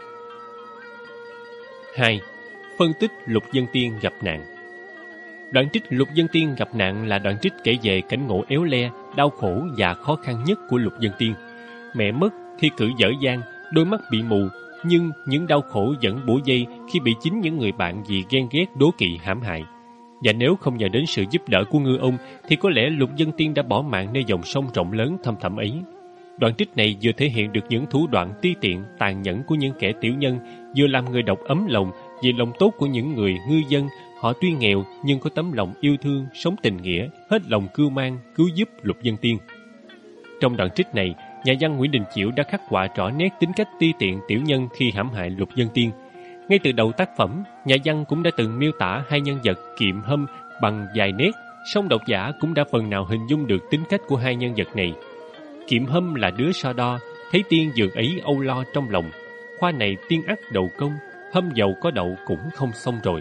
2. Phân tích Lục Vân Tiên gặp nạn. Đoạn trích Lục Vân Tiên gặp nạn là đoạn trích kể về cảnh ngộ éo le, đau khổ và khó khăn nhất của Lục Vân Tiên. Mẹ mất, thi cử dở dang, đôi mắt bị mù, nhưng những đau khổ vẫn bủa vây khi bị chính những người bạn vì ghen ghét đố kỵ hãm hại. Và nếu không nhờ đến sự giúp đỡ của ngư ông thì có lẽ Lục Vân Tiên đã bỏ mạng nơi dòng sông rộng lớn thâm thẳm ấy. Đoạn trích này vừa thể hiện được những thủ đoạn ti tiện, tàn nhẫn của những kẻ tiểu nhân, vừa làm người đọc ấm lòng vì lòng tốt của những người ngư dân. Họ tuy nghèo nhưng có tấm lòng yêu thương, sống tình nghĩa, hết lòng cưu mang, cứu giúp Lục Vân Tiên. Trong đoạn trích này, nhà văn Nguyễn Đình Chiểu đã khắc họa rõ nét tính cách ti tiện tiểu nhân khi hãm hại Lục Vân Tiên. Ngay từ đầu tác phẩm, nhà văn cũng đã từng miêu tả hai nhân vật Kiệm Hâm bằng vài nét, song độc giả cũng đã phần nào hình dung được tính cách của hai nhân vật này. Kiệm Hâm là đứa so đo, thấy Tiên dường ấy âu lo trong lòng. Khoa này Tiên ắt đầu công, Hâm giàu có đậu cũng không xong rồi.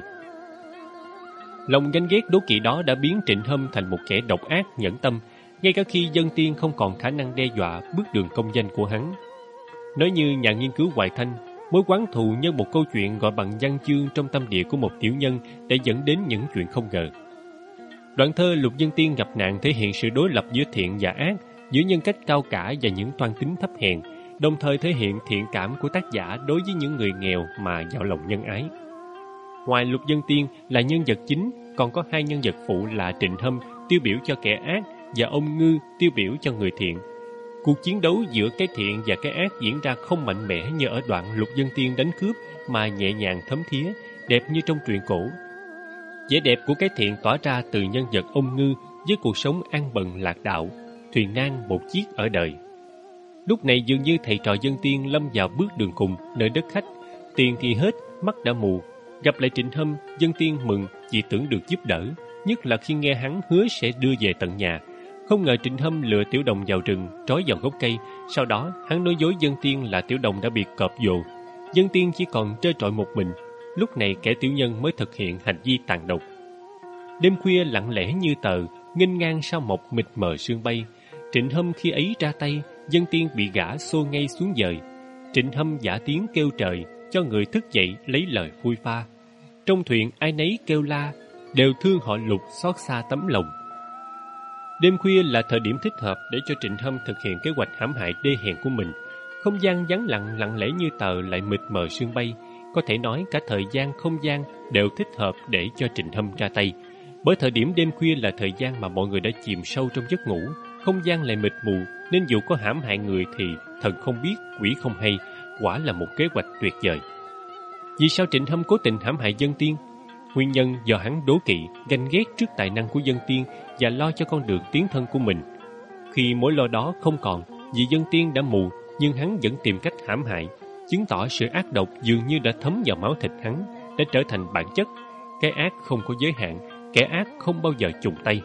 Lòng ganh ghét đố kỵ đó đã biến Trịnh Hâm thành một kẻ độc ác nhẫn tâm, ngay cả khi Vân Tiên không còn khả năng đe dọa bước đường công danh của hắn. Nói như nhà nghiên cứu Hoài Thanh, mối oán thù nhân một câu chuyện gọi bằng văn chương trong tâm địa của một tiểu nhân để dẫn đến những chuyện không ngờ. Đoạn thơ Lục Vân Tiên gặp nạn thể hiện sự đối lập giữa thiện và ác, giữa nhân cách cao cả và những toan tính thấp hèn, đồng thời thể hiện thiện cảm của tác giả đối với những người nghèo mà giàu lòng nhân ái. Ngoài Lục Vân Tiên là nhân vật chính, còn có hai nhân vật phụ là Trịnh Hâm tiêu biểu cho kẻ ác và ông Ngư tiêu biểu cho người thiện. Cuộc chiến đấu giữa cái thiện và cái ác diễn ra không mạnh mẽ như ở đoạn Lục Vân Tiên đánh cướp, mà nhẹ nhàng thấm thía, đẹp như trong truyện cổ. Vẻ đẹp của cái thiện tỏa ra từ nhân vật ông Ngư với cuộc sống an bần lạc đạo, thuyền nan một chiếc ở đời. Lúc này dường như thầy trò Vân Tiên lâm vào bước đường cùng nơi đất khách, tiền thì hết, mắt đã mù. Gặp lại Trịnh Hâm, Vân Tiên mừng vì tưởng được giúp đỡ, nhất là khi nghe hắn hứa sẽ đưa về tận nhà. Không ngờ Trịnh Hâm lừa Tiểu Đồng vào rừng, trói vào gốc cây. Sau đó, hắn nói dối Vân Tiên là Tiểu Đồng đã bị cọp vồ. Vân Tiên chỉ còn trơ trọi một mình. Lúc này kẻ tiểu nhân mới thực hiện hành vi tàn độc. Đêm khuya lặng lẽ như tờ, nghênh ngang sao mộc mịt mờ sương bay. Trịnh Hâm khi ấy ra tay, Vân Tiên bị gã xô ngay xuống dời. Trịnh Hâm giả tiếng kêu trời, cho người thức dậy lấy lời phui pha. Trong thuyền ai nấy kêu la, đều thương họ Lục xót xa tấm lòng. Đêm khuya là thời điểm thích hợp để cho Trịnh Hâm thực hiện kế hoạch hãm hại đê hèn của mình. Không gian vắng lặng lặng lẽ như tờ lại mịt mờ sương bay. Có thể nói cả thời gian không gian đều thích hợp để cho Trịnh Hâm ra tay. Bởi thời điểm đêm khuya là thời gian mà mọi người đã chìm sâu trong giấc ngủ, không gian lại mịt mù, nên dù có hãm hại người thì thần không biết, quỷ không hay. Quả là một kế hoạch tuyệt vời. Vì sao Trịnh Hâm cố tình hãm hại Vân Tiên? Nguyên nhân do hắn đố kỵ, ganh ghét trước tài năng của Vân Tiên và lo cho con đường tiến thân của mình. Khi mối lo đó không còn, vì Vân Tiên đã mù, nhưng hắn vẫn tìm cách hãm hại. chứng tỏ sự ác độc dường như đã thấm vào máu thịt hắn, đã trở thành bản chất. Cái ác không có giới hạn, kẻ ác không bao giờ chùng tay.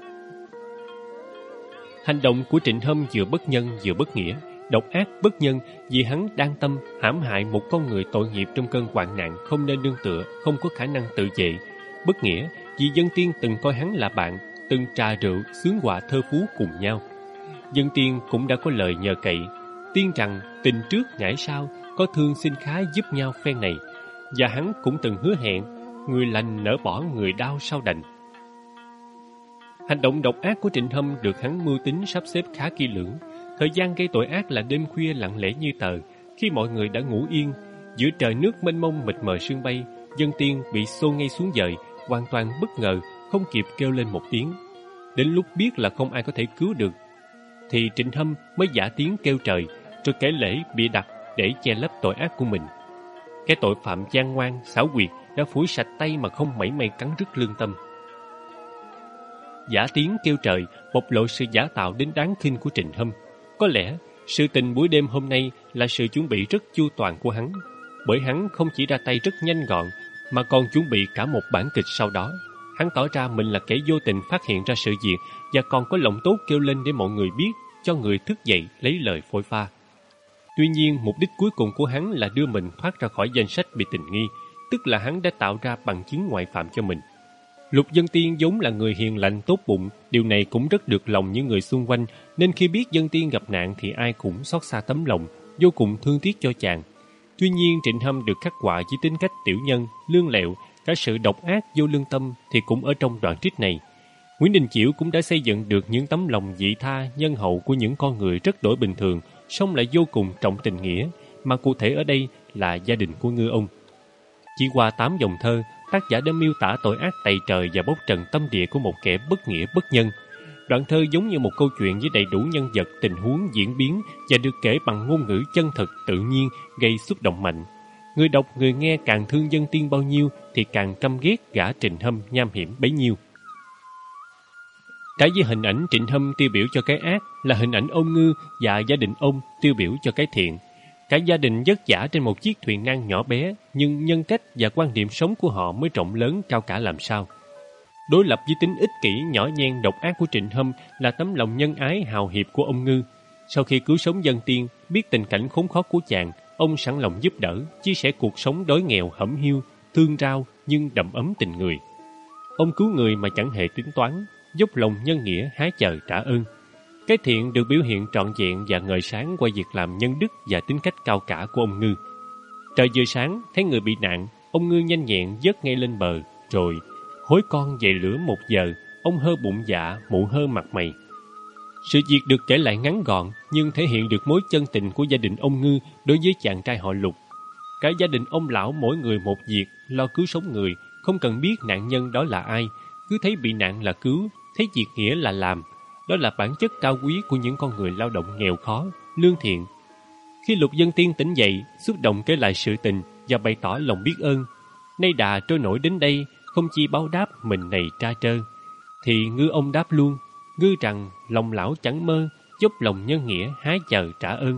Hành động của Trịnh Hâm vừa bất nhân vừa bất nghĩa, độc ác bất nhân vì hắn đang tâm hãm hại một con người tội nghiệp trong cơn hoạn nạn không nên nương tựa, không có khả năng tự vệ. Bất nghĩa vì Dân Tiên từng coi hắn là bạn, từng trà rượu xướng họa thơ phú cùng nhau. Dân Tiên cũng đã có lời nhờ cậy, tiên rằng tình trước ngãi sau, có thương xin khá giúp nhau phen này. Và hắn cũng từng hứa hẹn, người lành nỡ bỏ người đau sao đành. Hành động độc ác của Trịnh Hâm được hắn mưu tính sắp xếp khá kỹ lưỡng. Thời gian gây tội ác là đêm khuya lặng lẽ như tờ, khi mọi người đã ngủ yên. Giữa trời nước mênh mông mịt mờ sương bay, Dân Tiên bị xô ngay xuống dời, hoàn toàn bất ngờ, không kịp kêu lên một tiếng. Đến lúc biết là không ai có thể cứu được, thì Trịnh Hâm mới giả tiếng kêu trời, rồi kể lễ bịa đặt để che lấp tội ác của mình. Cái tội phạm gian ngoan, xảo quyệt đã phủi sạch tay mà không mảy may cắn rứt lương tâm. Giả tiếng kêu trời bộc lộ sự giả tạo đến đáng khinh của Trịnh Hâm. Có lẽ sự tình buổi đêm hôm nay là sự chuẩn bị rất chu toàn của hắn, bởi hắn không chỉ ra tay rất nhanh gọn mà còn chuẩn bị cả một bản kịch sau đó. Hắn tỏ ra mình là kẻ vô tình phát hiện ra sự việc và còn có lòng tốt kêu lên để mọi người biết, cho người thức dậy lấy lời phôi pha. Tuy nhiên, mục đích cuối cùng của hắn là đưa mình thoát ra khỏi danh sách bị tình nghi, tức là hắn đã tạo ra bằng chứng ngoại phạm cho mình. Lục Dân Tiên vốn là người hiền lành tốt bụng, điều này cũng rất được lòng những người xung quanh, nên khi biết Dân Tiên gặp nạn thì ai cũng xót xa tấm lòng, vô cùng thương tiếc cho chàng. Tuy nhiên, Trịnh Hâm được khắc họa với tính cách tiểu nhân, lương lẹo, cả sự độc ác vô lương tâm thì cũng ở trong đoạn trích này. Nguyễn Đình Chiểu cũng đã xây dựng được những tấm lòng vị tha, nhân hậu của những con người rất đổi bình thường, song lại vô cùng trọng tình nghĩa, mà cụ thể ở đây là gia đình của ngư ông. Chỉ qua 8 dòng thơ, tác giả đã miêu tả tội ác tày trời và bóc trần tâm địa của một kẻ bất nghĩa bất nhân. Đoạn thơ giống như một câu chuyện với đầy đủ nhân vật, tình huống, diễn biến và được kể bằng ngôn ngữ chân thực, tự nhiên, gây xúc động mạnh. Người đọc, người nghe càng thương Dân Tiên bao nhiêu thì càng căm ghét gã Trịnh Hâm nham hiểm bấy nhiêu. Trái với hình ảnh Trịnh Hâm tiêu biểu cho cái ác là hình ảnh ông Ngư và gia đình ông tiêu biểu cho cái thiện. Cả gia đình vất vả trên một chiếc thuyền nan nhỏ bé, nhưng nhân cách và quan điểm sống của họ mới rộng lớn cao cả làm sao. Đối lập với tính ích kỷ, nhỏ nhen, độc ác của Trịnh Hâm là tấm lòng nhân ái hào hiệp của ông Ngư. Sau khi cứu sống Dân Tiên, biết tình cảnh khốn khó của chàng, ông sẵn lòng giúp đỡ, chia sẻ cuộc sống đói nghèo hẩm hiu, thương rao nhưng đậm ấm tình người. Ông cứu người mà chẳng hề tính toán, dốc lòng nhân nghĩa hái chờ trả ơn. Cái thiện được biểu hiện trọn vẹn và ngời sáng qua việc làm nhân đức và tính cách cao cả của ông Ngư. Trời vừa sáng, thấy người bị nạn, ông Ngư nhanh nhẹn vớt ngay lên bờ, rồi hối con dậy lửa 1 giờ, ông hơ bụng dạ, mụ hơ mặt mày. Sự việc được kể lại ngắn gọn, nhưng thể hiện được mối chân tình của gia đình ông Ngư đối với chàng trai họ Lục. Cả gia đình ông lão mỗi người một việc, lo cứu sống người, không cần biết nạn nhân đó là ai, cứ thấy bị nạn là cứu, thấy việc nghĩa là làm. Đó là bản chất cao quý của những con người lao động nghèo khó, lương thiện. Khi Lục Dân Tiên tỉnh dậy, xúc động kể lại sự tình và bày tỏ lòng biết ơn. Nay đà trôi nổi đến đây, không chi báo đáp mình này tra trơ. Thì ngư ông đáp luôn, ngư rằng lòng lão chẳng mơ, dốc lòng nhân nghĩa hái chờ trả ơn.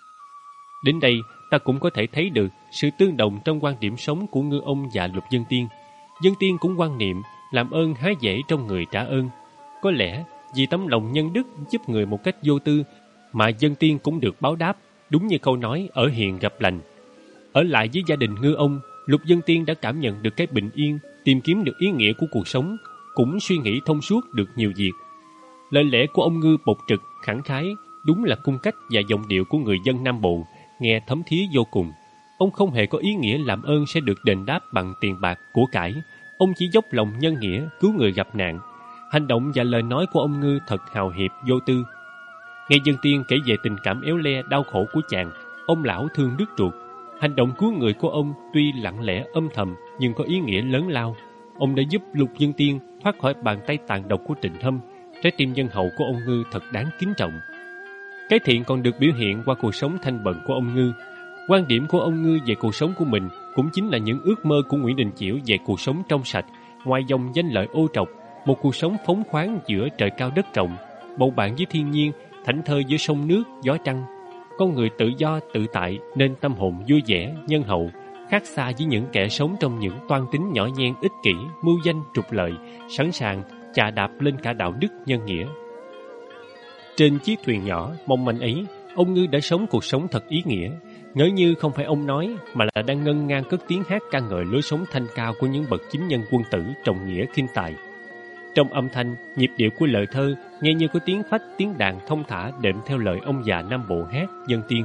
Đến đây, ta cũng có thể thấy được sự tương đồng trong quan điểm sống của ngư ông và Lục Dân Tiên. Dân Tiên cũng quan niệm làm ơn há dễ trong người trả ơn. Có lẽ vì tấm lòng nhân đức giúp người một cách vô tư mà Dân Tiên cũng được báo đáp, đúng như câu nói ở hiền gặp lành. Ở lại với gia đình ngư ông, Lục Dân Tiên đã cảm nhận được cái bình yên, tìm kiếm được ý nghĩa của cuộc sống, cũng suy nghĩ thông suốt được nhiều việc. Lời lẽ của ông Ngư bộc trực, khẳng khái, đúng là cung cách và giọng điệu của người dân Nam Bộ, nghe thấm thía vô cùng. Ông không hề có ý nghĩa làm ơn sẽ được đền đáp bằng tiền bạc, của cải. Ông chỉ dốc lòng nhân nghĩa, cứu người gặp nạn. Hành động và lời nói của ông Ngư thật hào hiệp, vô tư. Nghe Dân Tiên kể về tình cảm éo le, đau khổ của chàng, ông lão thương đứt ruột. Hành động cứu người của ông tuy lặng lẽ âm thầm nhưng có ý nghĩa lớn lao. Ông đã giúp Lục Dân Tiên thoát khỏi bàn tay tàn độc của Trịnh Hâm. Trái tim nhân hậu của ông Ngư thật đáng kính trọng. Cái thiện còn được biểu hiện qua cuộc sống thanh bần của ông Ngư. Quan điểm của ông Ngư về cuộc sống của mình cũng chính là những ước mơ của Nguyễn Đình Chiểu về cuộc sống trong sạch, ngoài dòng danh lợi ô trọc, một cuộc sống phóng khoáng giữa trời cao đất rộng, bầu bạn với thiên nhiên, thảnh thơi giữa sông nước, gió trăng. con người tự do tự tại nên tâm hồn vui vẻ, nhân hậu, khác xa với những kẻ sống trong những toan tính nhỏ nhen, ích kỷ, mưu danh, trục lợi, sẵn sàng chà đạp lên cả đạo đức nhân nghĩa. Trên chiếc thuyền nhỏ mong manh ấy, ông Ngư đã sống cuộc sống thật ý nghĩa, ngỡ như không phải ông nói mà là đang ngân nga cất tiếng hát ca ngợi lối sống thanh cao của những bậc chính nhân quân tử trọng nghĩa khinh tài. Trong âm thanh, nhịp điệu của lời thơ nghe như có tiếng phách, tiếng đàn thông thả đệm theo lời ông già Nam Bộ hát dân tiên.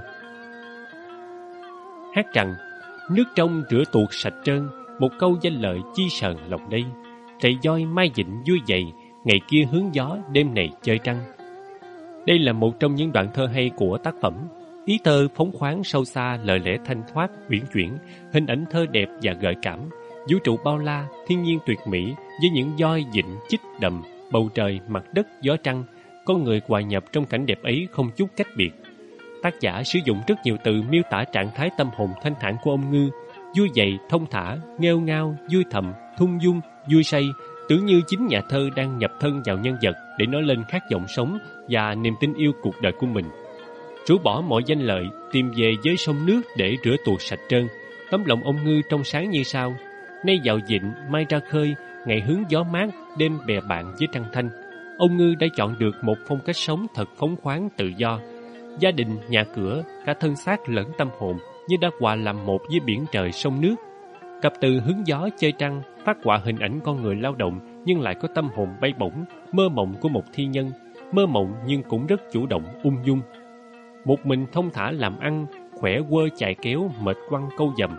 Hát rằng: nước trong rửa tuột sạch trơn, một câu danh lợi chi sờn lòng đây. Trầy voi mai dịnh vui dày, ngày kia hướng gió, đêm này chơi trăng. Đây là một trong những đoạn thơ hay của tác phẩm. Ý thơ phóng khoáng sâu xa, lời lẽ thanh thoát, uyển chuyển, hình ảnh thơ đẹp và gợi cảm. Vũ trụ bao la, thiên nhiên tuyệt mỹ với những voi dịnh chích đầm, bầu trời, mặt đất, gió trăng, con người hòa nhập trong cảnh đẹp ấy không chút cách biệt. Tác giả sử dụng rất nhiều từ miêu tả trạng thái tâm hồn thanh thản của ông Ngư, vui dậy, thông thả, nghêu ngao, vui thầm, thung dung, vui say, tưởng như chính nhà thơ đang nhập thân vào nhân vật để nói lên khát vọng sống và niềm tin yêu cuộc đời của mình. Rũ bỏ mọi danh lợi, tìm về với sông nước để rửa tuột sạch trơn. Tấm lòng ông Ngư trong sáng như sao. Nay vào vịnh, mai ra khơi, ngày hướng gió mát, đêm bè bạn với trăng thanh. Ông Ngư đã chọn được một phong cách sống thật phóng khoáng tự do. Gia đình, nhà cửa, cả thân xác lẫn tâm hồn như đã hòa làm một với biển trời sông nước. Cặp từ hướng gió chơi trăng phát họa hình ảnh con người lao động nhưng lại có tâm hồn bay bổng, mơ mộng của một thi nhân, mơ mộng nhưng cũng rất chủ động, ung dung. Một mình thông thả làm ăn, khỏe quơ chạy kéo, mệt quăng câu dầm.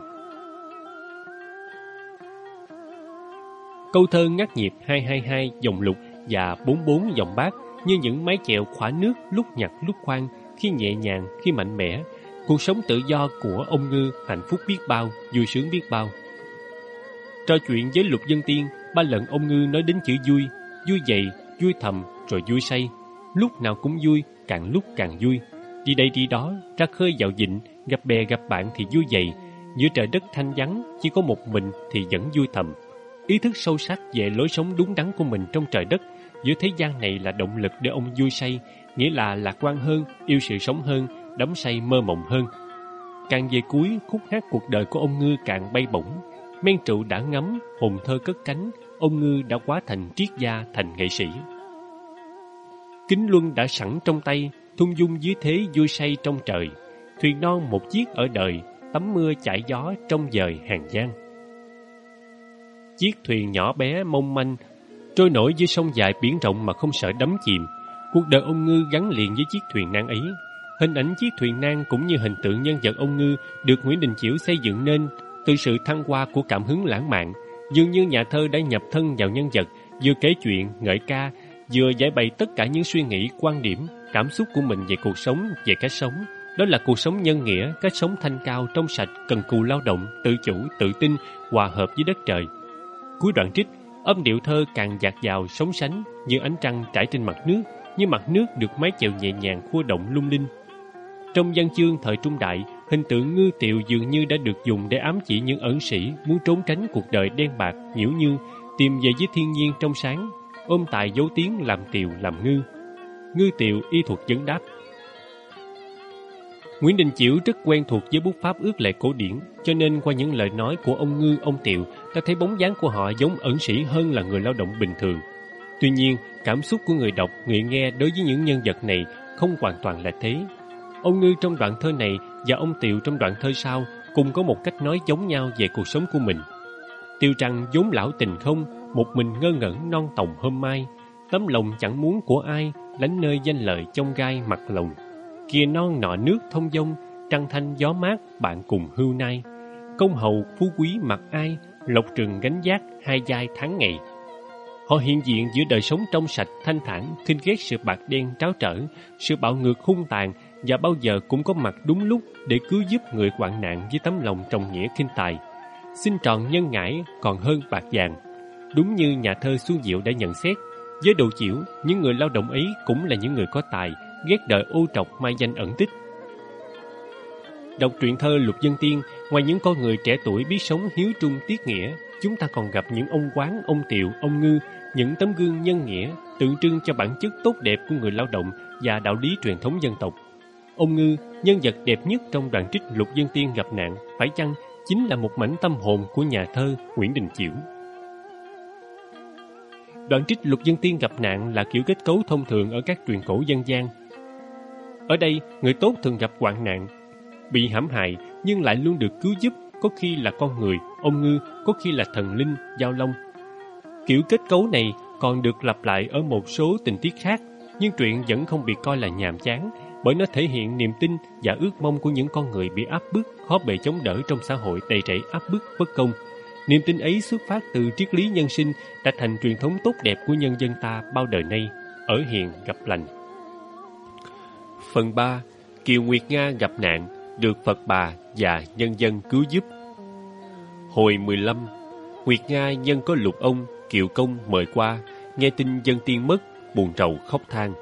Câu thơ ngắt nhịp 222 dòng lục và 44 dòng bát như những mái chèo khỏa nước lúc nhặt lúc khoan, khi nhẹ nhàng, khi mạnh mẽ. Cuộc sống tự do của ông Ngư hạnh phúc biết bao, vui sướng biết bao. Trò chuyện với Lục Vân Tiên, 3 lần ông Ngư nói đến chữ vui, vui dậy, vui thầm, rồi vui say. Lúc nào cũng vui, càng lúc càng vui. Đi đây đi đó, ra khơi vào vịnh, gặp bè gặp bạn thì vui dậy. Giữa trời đất thanh vắng, chỉ có một mình thì vẫn vui thầm. Ý thức sâu sắc về lối sống đúng đắn của mình trong trời đất, giữa thế gian này là động lực để ông vui say, nghĩa là lạc quan hơn, yêu sự sống hơn, đắm say mơ mộng hơn. Càng về cuối, khúc hát cuộc đời của ông Ngư càng bay bổng. Men rượu đã ngấm, hồn thơ cất cánh, ông Ngư đã hóa thành triết gia, thành nghệ sĩ. Kính luân đã sẵn trong tay, thung dung dưới thế vui say trong trời. Thuyền non một chiếc ở đời, tắm mưa chải gió trong dời hàng giang. Chiếc thuyền nhỏ bé mong manh trôi nổi dưới sông dài biển rộng mà không sợ đắm chìm. Cuộc đời ông Ngư gắn liền với chiếc thuyền nan ấy. Hình ảnh chiếc thuyền nan cũng như hình tượng nhân vật ông Ngư được Nguyễn Đình Chiểu xây dựng nên từ sự thăng hoa của cảm hứng lãng mạn. Dường như nhà thơ đã nhập thân vào nhân vật, vừa kể chuyện, ngợi ca, vừa giải bày tất cả những suy nghĩ, quan điểm, cảm xúc của mình về cuộc sống, về cách sống. Đó là cuộc sống nhân nghĩa, cách sống thanh cao, trong sạch, cần cù lao động, tự chủ, tự tin, hòa hợp với đất trời. Cuối đoạn trích, âm điệu thơ càng dạt dào, sống sánh như ánh trăng trải trên mặt nước, như mặt nước được mái chèo nhẹ nhàng khua động lung linh. Trong văn chương thời Trung Đại, hình tượng ngư tiệu dường như đã được dùng để ám chỉ những ẩn sĩ muốn trốn tránh cuộc đời đen bạc, nhiễu nhương, tìm về với thiên nhiên trong sáng, ôm tài dấu tiếng làm tiệu làm ngư. Ngư tiệu y thuật vấn đáp. Nguyễn Đình Chiểu rất quen thuộc với bút pháp ước lệ cổ điển, cho nên qua những lời nói của ông Ngư, ông Tiệu, ta thấy bóng dáng của họ giống ẩn sĩ hơn là người lao động bình thường. Tuy nhiên, cảm xúc của người đọc, người nghe đối với những nhân vật này không hoàn toàn là thế. Ông Ngư trong đoạn thơ này và ông Tiệu trong đoạn thơ sau cùng có một cách nói giống nhau về cuộc sống của mình. Tiệu rằng vốn lão tình không, một mình ngơ ngẩn non tòng hôm mai, tấm lòng chẳng muốn của ai, lánh nơi danh lợi trong gai mặt lòng. Kia non nọ nước thông dông, trăng thanh gió mát bạn cùng hưu nay. Công hầu phú quý mặc ai, lộc rừng gánh vác hai vai tháng ngày. Họ hiện diện giữa đời sống trong sạch thanh thản, khinh ghét sự bạc đen tráo trở, sự bạo ngược hung tàn, và bao giờ cũng có mặt đúng lúc để cứu giúp người hoạn nạn với tấm lòng trọng nghĩa khinh tài. Xin tròn nhân ngãi còn hơn bạc vàng. Đúng như nhà thơ Xuân Diệu đã nhận xét, với Đồ Chiểu, những người lao động ấy cũng là những người có tài, ghét đời ô trọc mai danh ẩn tích. Đọc truyện thơ Lục Vân Tiên, ngoài những con người trẻ tuổi biết sống hiếu trung tiết nghĩa, chúng ta còn gặp những ông Quán, ông Tiệu, ông Ngư, những tấm gương nhân nghĩa, tượng trưng cho bản chất tốt đẹp của người lao động và đạo lý truyền thống dân tộc. ông Ngư, nhân vật đẹp nhất trong đoạn trích Lục Vân Tiên gặp nạn, phải chăng chính là một mảnh tâm hồn của nhà thơ Nguyễn Đình Chiểu? Đoạn trích Lục Vân Tiên gặp nạn là kiểu kết cấu thông thường ở các truyện cổ dân gian. Ở đây, người tốt thường gặp hoạn nạn, bị hãm hại nhưng lại luôn được cứu giúp, có khi là con người, ông Ngư, có khi là thần linh, Giao Long. Kiểu kết cấu này còn được lặp lại ở một số tình tiết khác, nhưng truyện vẫn không bị coi là nhàm chán, bởi nó thể hiện niềm tin và ước mong của những con người bị áp bức, khó bề chống đỡ trong xã hội đầy rẫy áp bức bất công. Niềm tin ấy xuất phát từ triết lý nhân sinh, đã thành truyền thống tốt đẹp của nhân dân ta bao đời nay, ở hiền gặp lành. Phần 3. Kiều Nguyệt Nga gặp nạn, được Phật Bà và nhân dân cứu giúp. Hồi 15, Nguyệt Nga nhân có Lục Ông, Kiều Công mời qua, nghe tin dân tiên mất, buồn rầu khóc than.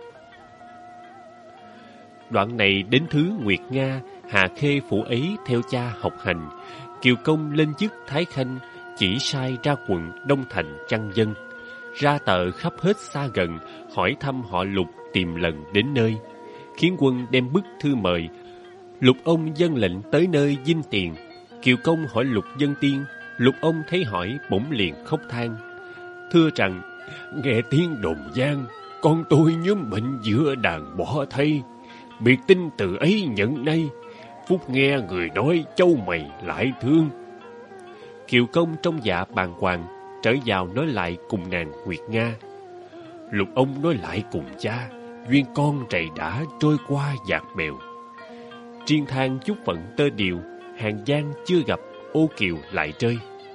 Đoạn này đến thứ Nguyệt Nga, Hà Khê phủ ấy theo cha học hành, Kiều Công lên chức Thái Khanh, chỉ sai ra quận Đông Thành chăn dân, ra tờ khắp hết xa gần, hỏi thăm họ Lục tìm lần đến nơi, khiến quân đem bức thư mời. Lục Ông dâng lệnh tới nơi dinh tiền. Kiều Công hỏi Lục Vân Tiên, Lục Ông thấy hỏi bỗng liền khóc than, thưa rằng: nghe tiếng đồn gian, con tôi nhóm bệnh giữa đàn bỏ thây, biệt tin từ ấy nhận nay, phúc nghe người nói châu mày lại thương. Kiều Công trong dạ bàng hoàng, trở vào nói lại cùng nàng Nguyệt Nga. Lục Ông nói lại cùng cha, duyên con rày đã trôi qua dạt bèo. Triên than chút phận tơ điều, hàng gian chưa gặp, ô kiều lại rơi.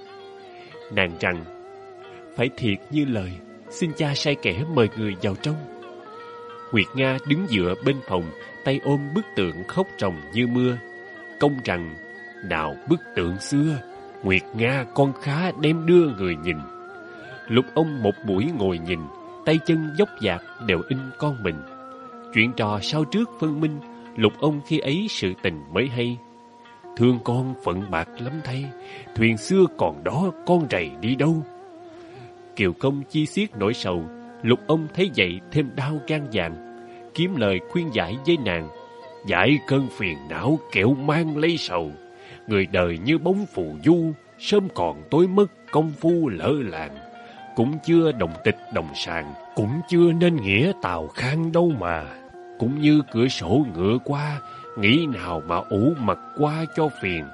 Nàng rằng: phải thiệt như lời, xin cha sai kẻ mời người vào trong. Nguyệt Nga đứng dựa bên phòng, tay ôm bức tượng khóc ròng như mưa. Công rằng: nào bức tượng xưa, Nguyệt Nga con khá đem đưa người nhìn. Lục Ông một buổi ngồi nhìn, tay chân dốc dạc đều in con mình. Chuyện trò sau trước phân minh, Lục Ông khi ấy sự tình mới hay. Thương con phận bạc lắm thay, thuyền xưa còn đó con rầy đi đâu. Kiều Công chi xiết nỗi sầu, Lục Ông thấy vậy thêm đau gan vàng, kiếm lời khuyên giải với nàng. Giải cơn phiền não kẻo mang lấy sầu, người đời như bóng phù du, sớm còn tối mất công phu lỡ làng. Cũng chưa đồng tịch đồng sàng, cũng chưa nên nghĩa tào khang đâu mà. Cũng như cửa sổ ngựa qua, nghĩ nào mà ủ mặt qua cho phiền.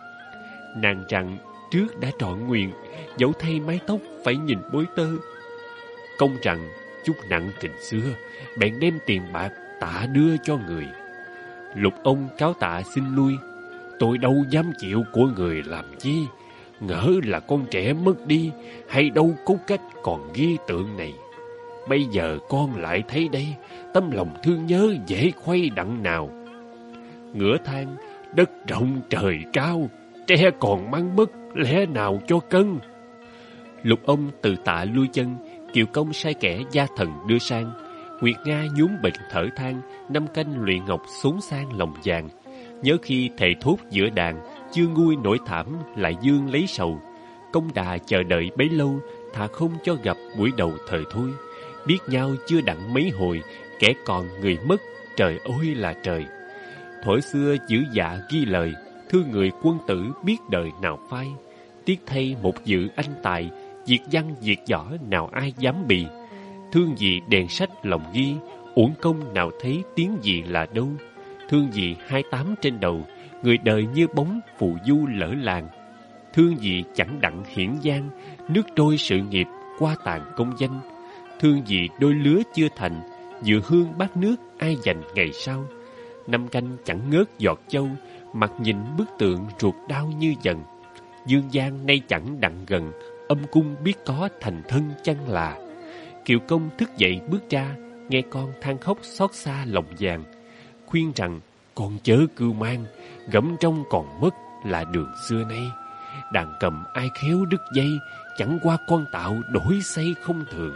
Nàng rằng trước đã trọn nguyện, dẫu thay mái tóc phải nhìn bối tơ. Công rằng chút nặng tình xưa, bèn đem tiền bạc tạ đưa cho người. Lục Ông cáo tạ xin lui, tôi đâu dám chịu của người làm chi. Ngỡ là con trẻ mất đi, hay đâu có cách còn ghi tượng này. Bây giờ con lại thấy đây, tâm lòng thương nhớ dễ khuây đặng nào. Ngửa than, đất rộng trời cao, tre còn mang mất, lẽ nào cho cân. Lục Ông từ tạ lui chân, Kiều Công sai kẻ gia thần đưa sang. Nguyệt Nga nhúm bệnh thở than, 5 canh luyện ngọc xốn sang lòng vàng. Nhớ khi thề thốt giữa đàn, chưa nguôi nỗi thảm lại dương lấy sầu. Công đà chờ đợi bấy lâu, thà không cho gặp buổi đầu thời thôi. Biết nhau chưa đặng mấy hồi, kẻ còn người mất, trời ơi là trời. Thuở xưa giữ dạ ghi lời, thương người quân tử biết đời nào phai. Tiếc thay một dự anh tài, diệt văn diệt võ nào ai dám bì. Thương gì đèn sách lòng ghi, uổng công nào thấy tiếng gì là đâu. Thương gì 28 trên đầu, người đời như bóng phù du lỡ làng. Thương gì chẳng đặng hiển giang, nước trôi sự nghiệp qua tàn công danh. Thương gì đôi lứa chưa thành, dựa hương bát nước ai dành ngày sau. 5 canh chẳng ngớt giọt châu, mặt nhìn bức tượng ruột đau như dần. Dương gian nay chẳng đặng gần, âm cung biết có thành thân chăng là. Kiều Công thức dậy bước ra, nghe con than khóc xót xa lòng vàng. Khuyên rằng con chớ cưu mang, gẫm trong còn mất là đường xưa nay. Đàn cầm ai khéo đứt dây, chẳng qua con tạo đổi xây không thường.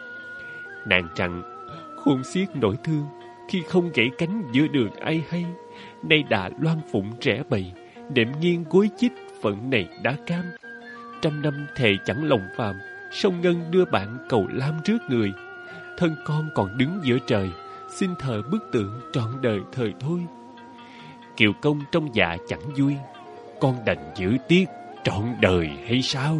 Nàng rằng khôn xiết nỗi thương, khi không gãy cánh giữa đường ai hay. Nay đã loan phụng rẽ bầy, đệm nghiêng gối chích phận này đã cam. 100 năm thề chẳng lòng phàm, sông ngân đưa bạn cầu lam trước người. Thân con còn đứng giữa trời, xin thờ bức tượng trọn đời thời thôi. Kiều Công trong dạ chẳng vui, con đành giữ tiếc trọn đời hay sao?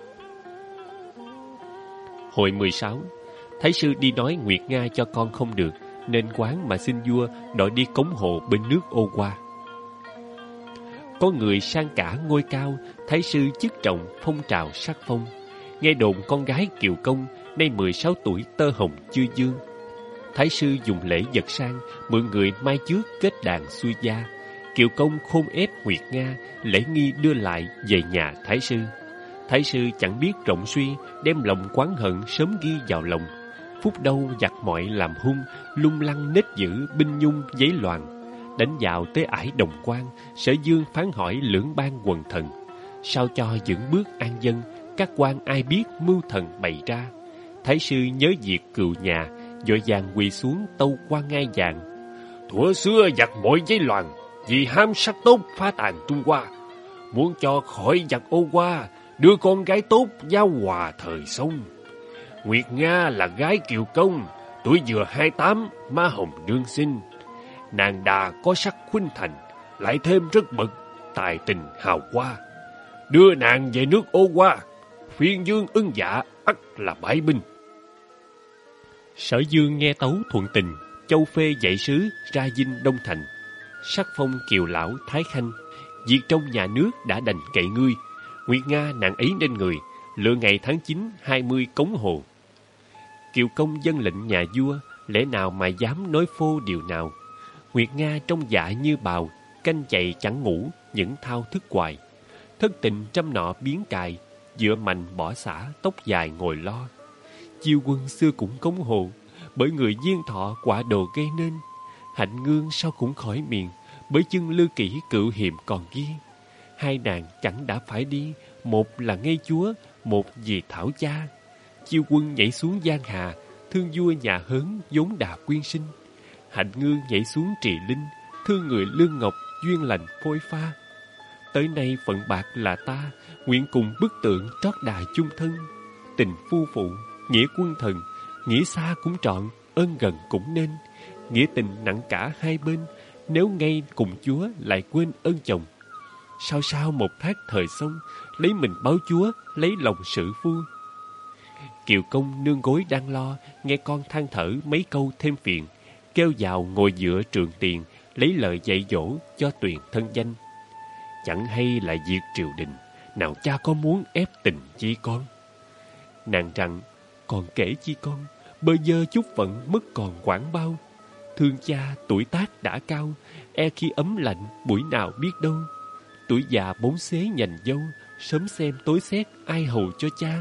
Hồi 16, Thái sư đi nói Nguyệt Nga cho con không được, nên quán mà xin vua đòi đi cống hộ bên nước Ô Qua. Có người sang cả ngôi cao, Thái sư chức trọng phong trào sắc phong. Nghe đồn con gái Kiều Công nay 16 tuổi tơ hồng chưa dương. Thái sư dùng lễ vật sang, mượn người mai trước kết đàn xuôi gia. Kiều Công khôn ép Nguyệt Nga, lễ nghi đưa lại về nhà Thái sư. Thái sư chẳng biết rộng suy, đem lòng oán hận sớm ghi vào lòng. Phút đâu giặc mọi làm hung, lung lăng nết dữ binh nhung giấy loạn. Đánh vào tới ải Đồng Quan, Sở Dương phán hỏi lưỡng ban quần thần. Sao cho vững bước an dân, các quan ai biết mưu thần bày ra. Thái sư nhớ việc cừu nhà, vội vàng quỳ xuống tâu quan ngai vàng. Thuở xưa giặc mọi giấy loạn, vì ham sắc tốt phá tàn Trung Hoa. Muốn cho khỏi giặc Ô Hoa, đưa con gái tốt giao hòa thời sông. Nguyệt Nga là gái Kiều Công, tuổi vừa 28, má hồng đương sinh. Nàng đà có sắc khuynh thành, lại thêm rất bậc tài tình hào hoa. Đưa nàng về nước Ô Hoa, phiên dương ưng dạ ắt là bãi binh. Sở Dương nghe tấu thuận tình, châu phê dạy sứ ra dinh Đông Thành. Sắc phong Kiều lão Thái Khanh, việc trong nhà nước đã đành kệ ngươi. Nguyệt Nga nàng ấy nên người, lựa ngày tháng 9, 20 cống hồ. Kiều Công dâng lệnh nhà vua, lẽ nào mà dám nói phô điều nào. Nguyệt Nga trong dạ như bào, canh chạy chẳng ngủ, những thao thức hoài. Thất tình trăm nọ biến cài, dựa mạnh bỏ xả, tóc dài ngồi lo. Chiêu quân xưa cũng cống hồ, bởi người diên thọ quả đồ gây nên. Hạnh ngương sao cũng khỏi miền, bởi chân lư kỷ cựu hiềm còn ghi. Hai nàng chẳng đã phải đi, một là ngây chúa, một vì thảo cha. Chiêu quân nhảy xuống giang hà, thương vua nhà Hớn vốn đà quyên sinh. Hạnh ngương nhảy xuống Trì Linh, thương người lương ngọc duyên lành phôi pha. Tới nay phận bạc là ta, nguyện cùng bức tượng trót đà chung thân. Tình phu phụ, nghĩa quân thần, nghĩa xa cũng trọn, ơn gần cũng nên. Nghĩa tình nặng cả hai bên, nếu ngay cùng chúa lại quên ơn chồng. Sao sao một thác thời sông, lấy mình báo chúa, lấy lòng sự phu. Kiều Công nương gối đang lo, nghe con than thở mấy câu thêm phiền, kêu vào ngồi giữa trường tiền, lấy lời dạy dỗ cho tuyền thân danh. Chẳng hay là việc triều đình, nào cha có muốn ép tình chi con. Nàng rằng, còn kể chi con, bơ vơ chút phận mất còn quản bao. Thương cha tuổi tác đã cao, e khi ấm lạnh buổi nào biết đâu. Tuổi già bốn xế nhành dâu, sớm xem tối xét ai hầu cho cha.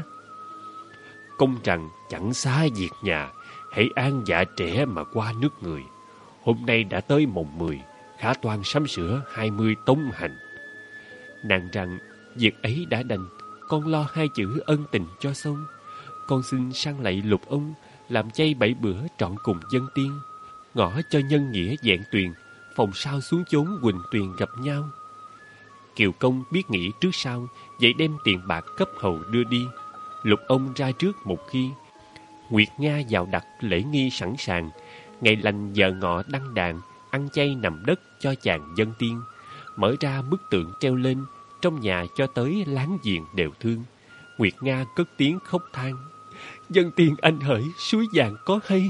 Công rằng chẳng xa việc nhà, hãy an dạ trẻ mà qua nước người. Hôm nay đã tới mồng 10, khả toàn sắm sửa 20 tống hành. Nàng rằng việc ấy đã đành, con lo 2 chữ ân tình cho xong. Con xin sang lạy lục ông, làm chay 7 bữa trọn cùng dân tiên. Ngõ cho nhân nghĩa vẹn tuyền, phòng sao xuống chốn Quỳnh Tuyền gặp nhau. Kiều Công biết nghĩ trước sau, vậy đem tiền bạc cấp hầu đưa đi. Lục ông ra trước một khi. Nguyệt Nga vào đặt lễ nghi sẵn sàng. Ngày lành giờ ngọ đăng đàn, ăn chay nằm đất cho chàng dân tiên. Mở ra bức tượng treo lên, trong nhà cho tới láng giềng đều thương. Nguyệt Nga cất tiếng khóc than. Dân tiên anh hỡi, suối vàng có hay.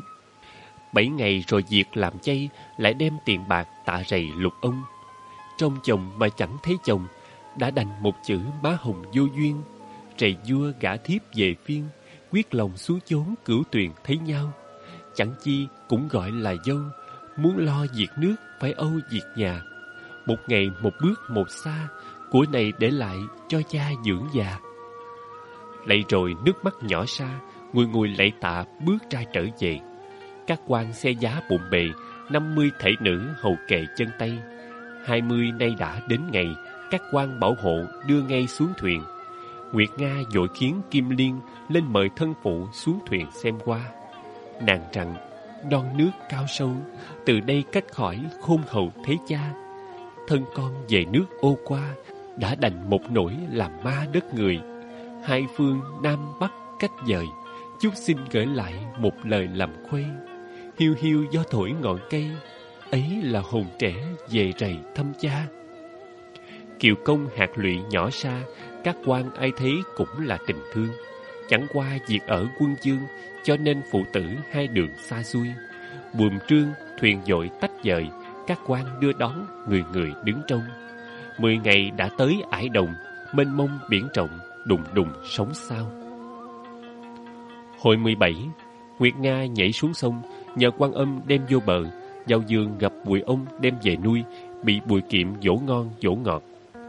7 ngày rồi việc làm chay, lại đem tiền bạc tạ rầy lục ông. Trong chồng mà chẳng thấy chồng, đã đành một chữ má hồng vô duyên. Rầy vua gả thiếp về phiên, quyết lòng xuống chốn cửu tuyền thấy nhau. Chẳng chi cũng gọi là dâu, muốn lo việc nước phải âu việc nhà. Một ngày một bước một xa, của này để lại cho cha dưỡng già. Lạy rồi nước mắt nhỏ xa, ngùi ngùi lạy tạ bước ra trở về. Các quan xe giá bộn bề, 50 thể nữ hầu kề chân tay. 20 nay đã đến ngày, các quan bảo hộ đưa ngay xuống thuyền. Nguyệt Nga vội khiến Kim Liên lên mời thân phụ xuống thuyền xem qua. Nàng rằng, non nước cao sâu, từ đây cách khỏi khôn hầu thế cha. Thân con về nước Ô Qua, đã đành một nỗi làm ma đất người. Hai phương Nam Bắc cách dời, chúc xin gửi lại một lời làm khuê. hiu hiu gió thổi ngọn cây, ấy là hồn trẻ về rầy thăm cha. Kiều công hạt lụy nhỏ xa, các quan ai thấy cũng là tình thương. Chẳng qua việc ở quân chương, cho nên phụ tử hai đường xa xôi. Buồm trương, thuyền dội tách dời, các quan đưa đón, người người đứng trông. 10 ngày đã tới Ải Đồng, mênh mông biển rộng, đùng đùng sóng sao. Hồi 17, Nguyệt Nga nhảy xuống sông, nhờ Quan Âm đem vô bờ. Vào giường gặp Bùi Ông đem về nuôi, bị Bùi Kiệm dỗ ngon dỗ ngọt.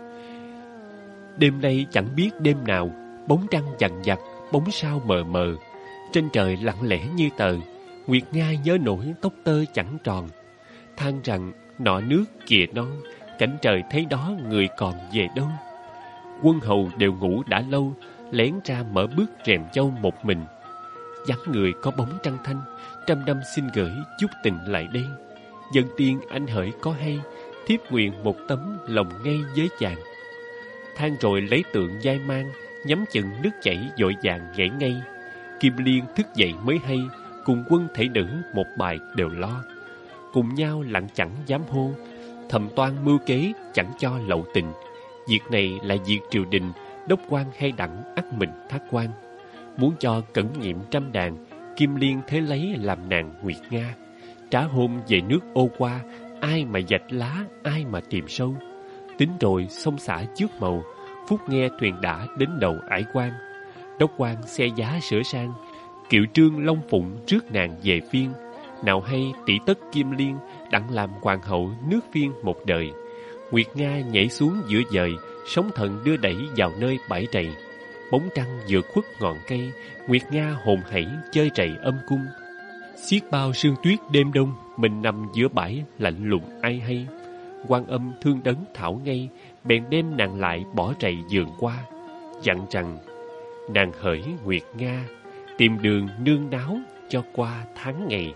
Đêm nay chẳng biết đêm nào, bóng trăng dằn vặt, bóng sao mờ mờ. Trên trời lặng lẽ như tờ, Nguyệt Nga nhớ nổi tóc tơ chẳng tròn. Than rằng nọ nước kìa non, cảnh trời thấy đó người còn về đâu. Quân hầu đều ngủ đã lâu, lén ra mở bước rèm châu một mình. Vắng người có bóng trăng thanh, trăm năm xin gửi chút tình lại đây. Dân tiên anh hỡi có hay, thiếp nguyện một tấm lòng ngay với chàng. Than rồi lấy tượng dai mang, nhắm chừng nước chảy vội vàng nhảy ngay. Kim Liên thức dậy mới hay, cùng quân thể nữ một bài đều lo. Cùng nhau lặng chẳng dám hô, thầm toan mưu kế chẳng cho lậu tình. Việc này là việc triều đình, đốc quan hay đặng ắt mình thác quan. Muốn cho cẩn nhiệm trăm đàn, Kim Liên thế lấy làm nàng Nguyệt Nga. Trả hôm về nước ô qua, ai mà dạch lá, ai mà tìm sâu. Tính rồi sông xả trước màu, phút nghe thuyền đã đến đầu Ải quan. Đốc quan xe giá sửa sang, kiệu trương long phụng rước nàng về phiên. Nào hay tỷ tất Kim Liên đặng làm hoàng hậu nước phiên một đời. Nguyệt Nga nhảy xuống giữa dời, sóng thần đưa đẩy vào nơi bãi trầy. Bóng trăng vừa khuất ngọn cây, Nguyệt Nga hồn hảy chơi trầy âm cung. Xiết bao sương tuyết đêm đông, mình nằm giữa bãi lạnh lùng ai hay. Quan Âm thương đấng thảo ngây, bèn đem nàng lại bỏ trầy giường qua. Dặn rằng nàng hỡi Nguyệt Nga, tìm đường nương náo cho qua tháng ngày.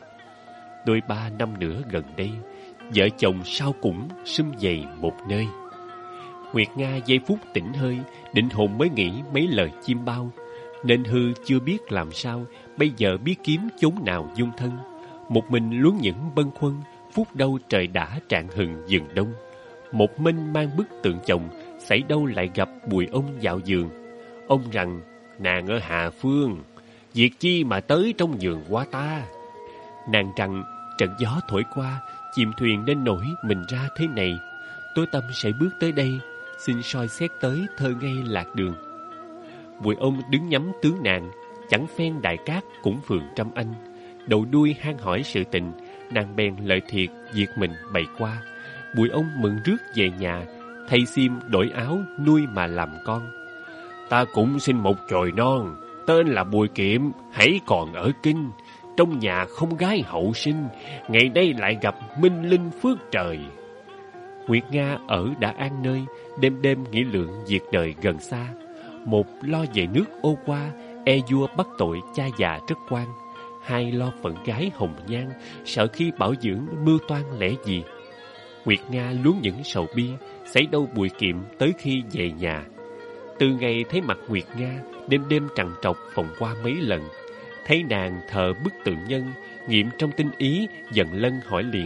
Đôi 3 năm nữa gần đây, vợ chồng sao cũng sum vầy một nơi. Nguyệt Nga giây phút tỉnh hơi, định hồn mới nghĩ mấy lời chim bao. Nên hư chưa biết làm sao, bây giờ biết kiếm chốn nào dung thân. Một mình luống những bâng khuâng, phút đâu trời đã trạng hừng dừng đông. Một mình mang bức tượng chồng, xảy đâu lại gặp Bùi Ông dạo giường. Ông rằng, nàng ở Hà Phương, việc chi mà tới trong giường qua ta. Nàng rằng, trận gió thổi qua, chìm thuyền nên nổi mình ra thế này. Tối tâm sẽ bước tới đây, xin soi xét tới thơ ngay lạc đường. Bùi Ông đứng nhắm tướng nàng, chẳng phen đại cát cũng phường trăm anh. Đầu đuôi han hỏi sự tình, nàng bèn lợi thiệt việc mình bày qua. Bùi Ông mừng rước về nhà, thay xiêm đổi áo nuôi mà làm con. Ta cũng sinh một chồi non, tên là Bùi Kiệm, hãy còn ở kinh. Trong nhà không gái hậu sinh, ngày đây lại gặp minh linh phước trời. Nguyệt Nga ở đã an nơi, đêm đêm nghĩ lượng việc đời gần xa. Một lo về nước ô qua, e vua bắt tội cha già rất quan. Hai lo phận gái hồng nhan, sợ khi bảo dưỡng mưu toan lẽ gì. Nguyệt Nga luống những sầu bi, xảy đâu Bùi Kiệm tới khi về nhà. Từ ngày thấy mặt Nguyệt Nga, đêm đêm trằn trọc phòng qua mấy lần. Thấy nàng thờ bức tượng nhân, nghiệm trong tinh ý, dần lân hỏi liền.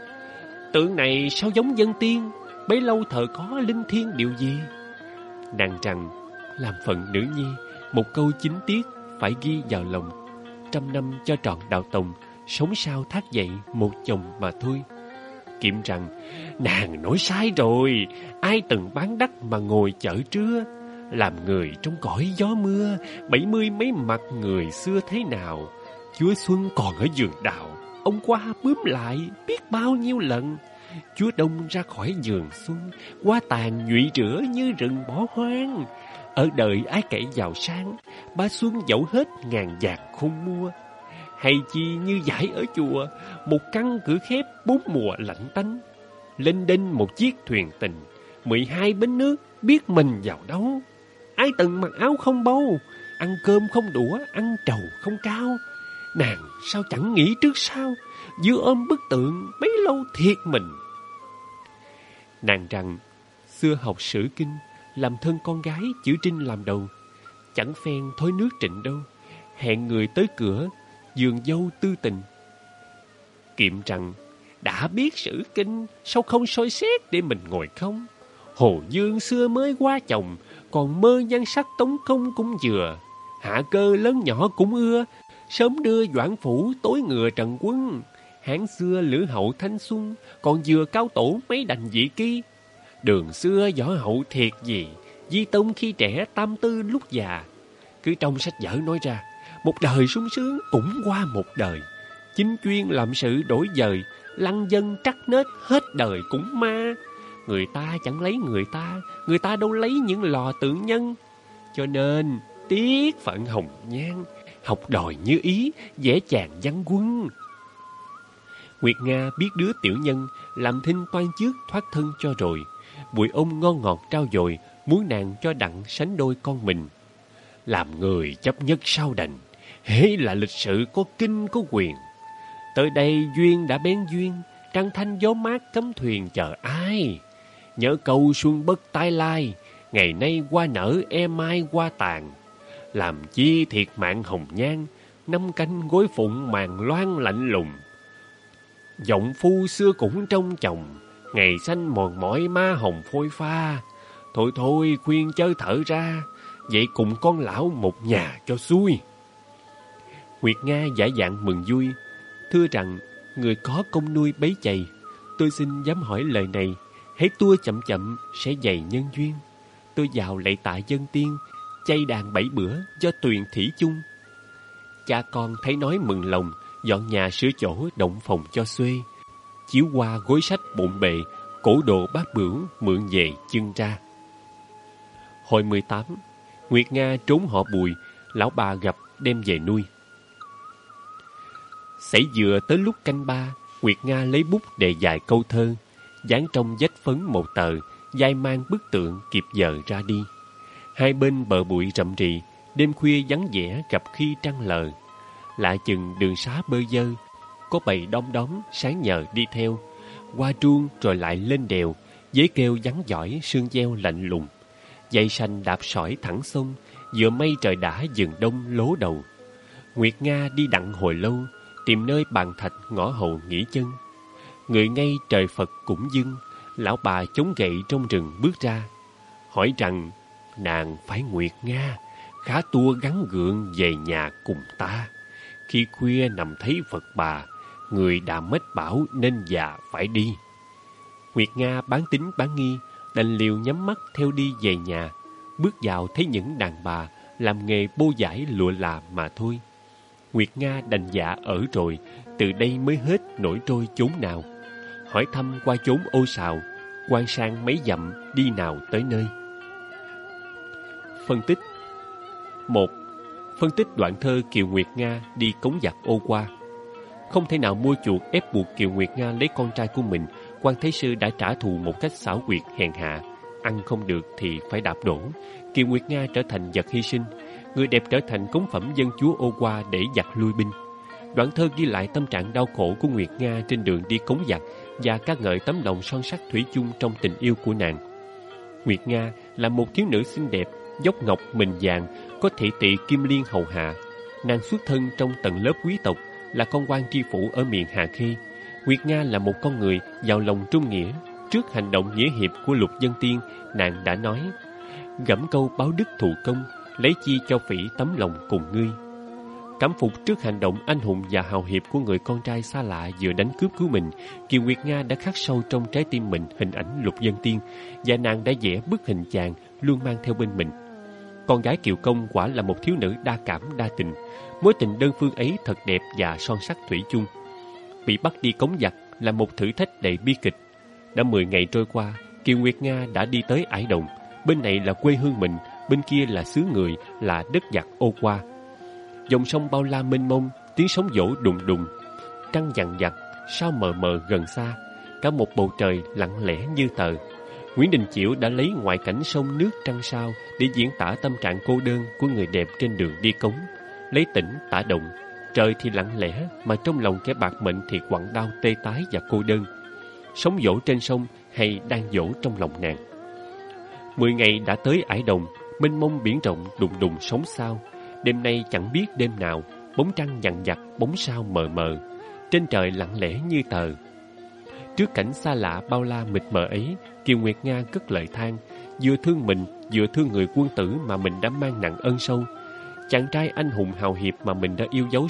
Tượng này sao giống dân tiên, bấy lâu thờ có linh thiêng điều gì? Nàng rằng, làm phận nữ nhi, một câu chính tiết phải ghi vào lòng. 100 năm cho trọn đạo tòng, sống sao thác dậy một chồng mà thôi. Kiệm rằng, nàng nói sai rồi, ai từng bán đắt mà ngồi chợ trưa. Làm người trong cõi gió mưa, 70 mấy mặt người xưa thế nào. Chúa Xuân còn ở giường đào, ông qua bướm lại biết bao nhiêu lần. Chúa Đông ra khỏi giường xuân, qua tàn nhụy rửa như rừng bỏ hoang. Ở đời ai cậy giàu sang, ba xuân dẫu hết ngàn vàng không mua. Hay chi như giải ở chùa, một căn cửa khép 4 mùa lạnh tanh. Lênh đênh một chiếc thuyền tình, 12 bến nước biết mình vào đâu. Ai từng mặc áo không bâu, ăn cơm không đũa, ăn trầu không cao. Nàng sao chẳng nghĩ trước sao, vừa ôm bức tượng bấy lâu thiệt mình. Nàng rằng, xưa học sử kinh, làm thân con gái chữ Trinh làm đầu. Chẳng phen thối nước Trịnh đâu, hẹn người tới cửa, giường dâu tư tình. kiệm rằng: đã biết sử kinh, sao không soi xét để mình ngồi không? Hồ Dương xưa mới qua chồng, còn mơ nhan sắc tống công cũng vừa. Hạ cơ lớn nhỏ cũng ưa, sớm đưa Doãn phủ tối ngừa Trần Quân. Hán xưa lữ hậu thanh xuân, còn vừa cao tổ mấy đành vị kỳ. Đường xưa võ hậu thiệt gì, Di Tông khi trẻ tam tư lúc già. Cứ trong sách vở nói ra, một đời sung sướng cũng qua một đời. Chính chuyên làm sự đổi dời, lăng dân trắc nết hết đời cũng ma. Người ta chẳng lấy người ta đâu lấy những lò tượng nhân. Cho nên tiếc phận hồng nhan, học đòi như ý, dễ chàng văn quân. Nguyệt Nga biết đứa tiểu nhân làm thinh toan trước thoát thân cho rồi. Bụi ông ngon ngọt trao dồi, muốn nàng cho đặng sánh đôi con mình. Làm người chấp nhất sao đành, hễ là lịch sự có kinh có quyền. Tới đây duyên đã bén duyên, trăng thanh gió mát cấm thuyền chờ ai. Nhớ câu xuân bất tái lai, ngày nay hoa nở e mai hoa tàn. Làm chi thiệt mạng hồng nhan, năm canh gối phụng màn loan lạnh lùng. Giọng phu xưa cũng trong chồng, ngày xanh mòn mỏi má hồng phôi pha. Thôi thôi khuyên chớ thở ra, vậy cùng con lão một nhà cho xuôi. Nguyệt Nga giả dạng mừng vui, thưa rằng người có công nuôi bấy chày. Tôi xin dám hỏi lời này, hãy tua chậm chậm sẽ dày nhân duyên. Tôi vào lạy tạ dân tiên, chay đàn 7 bữa do tuyền thủy chung. Cha con thấy nói mừng lòng, dọn nhà sửa chỗ động phòng cho xuê. Chiếu qua gối sách bộn bề, cổ đồ bát bửu mượn về chưng ra. Hồi 18, Nguyệt Nga trốn họ Bùi, lão bà gặp đem về nuôi. Xảy vừa tới lúc canh 3, Nguyệt Nga lấy bút đề vài câu thơ, dán trong vách phấn một tờ, dai mang bức tượng kịp giờ ra đi. Hai bên bờ bụi rậm rì, đêm khuya vắng vẻ gặp khi trăng lờ. Lạ chừng đường xá bơ vơ, có bầy đom đóm sáng nhờ đi theo. Qua truông rồi lại lên đèo, dế kêu vắng giỏi sương gieo lạnh lùng. Dây xanh đạp sỏi thẳng sông, giữa mây trời đã dừng đông lố đầu. Nguyệt Nga đi đặng hồi lâu, tìm nơi bàn thạch ngõ hầu nghỉ chân. Người ngay trời Phật cũng dưng, lão bà chống gậy trong rừng bước ra, hỏi rằng nàng phải Nguyệt Nga, khá tua gắn gượng về nhà cùng ta. Khi khuya nằm thấy Phật bà, người đã mách bảo nên già phải đi. Nguyệt Nga bán tín bán nghi, đành liều nhắm mắt theo đi về nhà. Bước vào thấy những đàn bà làm nghề bô vải lụa là mà thôi. Nguyệt Nga đành dạ ở rồi, từ đây mới hết nổi trôi chốn nào. Hỏi thăm qua chốn ô sào, quan sang mấy dặm đi nào tới nơi. Phân tích 1. Phân tích đoạn thơ Kiều Nguyệt Nga đi cống giặc ô qua. Không thể nào mua chuộc ép buộc Kiều Nguyệt Nga lấy con trai của mình, Quan Thái Sư đã trả thù một cách xảo quyệt hèn hạ. Ăn không được thì phải đạp đổ. Kiều Nguyệt Nga trở thành vật hy sinh, người đẹp trở thành cống phẩm dân chúa ô qua để giặc lui binh. Đoạn thơ ghi lại tâm trạng đau khổ của Nguyệt Nga trên đường đi cống giặc và ca ngợi tấm lòng son sắt thủy chung trong tình yêu của nàng. Nguyệt Nga là một thiếu nữ xinh đẹp, dốc ngọc mình vàng, có thị tỵ kim liên hầu hạ. Nàng xuất thân trong tầng lớp quý tộc, là con quan tri phủ ở miền Hà Khê. Nguyệt Nga là một con người giàu lòng trung nghĩa. Trước hành động nghĩa hiệp của Lục Dân Tiên, nàng đã nói: gẫm câu báo đức thù công, lấy chi cho phỉ tấm lòng cùng ngươi. Cảm phục trước hành động anh hùng và hào hiệp của người con trai xa lạ vừa đánh cướp cứu mình, Kiều Nguyệt Nga đã khắc sâu trong trái tim mình hình ảnh Lục Dân Tiên, và nàng đã vẽ bức hình chàng luôn mang theo bên mình. Con gái Kiều Công quả là một thiếu nữ đa cảm đa tình. Mối tình đơn phương ấy thật đẹp và son sắc thủy chung. Bị bắt đi cống giặc là một thử thách đầy bi kịch. Đã 10 ngày trôi qua, Kiều Nguyệt Nga đã đi tới Ải Đồng. Bên này là quê hương mình, bên kia là xứ người, là đất giặc ô qua. Dòng sông bao la mênh mông, tiếng sóng vỗ đùng đùng, trăng dằn vặt, sao mờ mờ gần xa, cả một bầu trời lặng lẽ như tờ. Nguyễn Đình Chiểu đã lấy ngoại cảnh sông nước trăng sao để diễn tả tâm trạng cô đơn của người đẹp trên đường đi cống. Lấy tỉnh tả động, trời thì lặng lẽ mà trong lòng kẻ bạc mệnh thì quặn đau tê tái và cô đơn. Sóng vỗ trên sông hay đang vỗ trong lòng nàng. 10 ngày đã tới Ải Đồng, mênh mông biển rộng đùng đùng sóng sao. Đêm nay chẳng biết đêm nào, bóng trăng dằn vặt, bóng sao mờ mờ. trên trời lặng lẽ như tờ. Trước cảnh xa lạ bao la mịt mờ ấy, Kiều Nguyệt Nga cất lời than, vừa thương mình, vừa thương người quân tử mà mình đã mang nặng ân sâu. Chàng trai anh hùng hào hiệp mà mình đã yêu dấu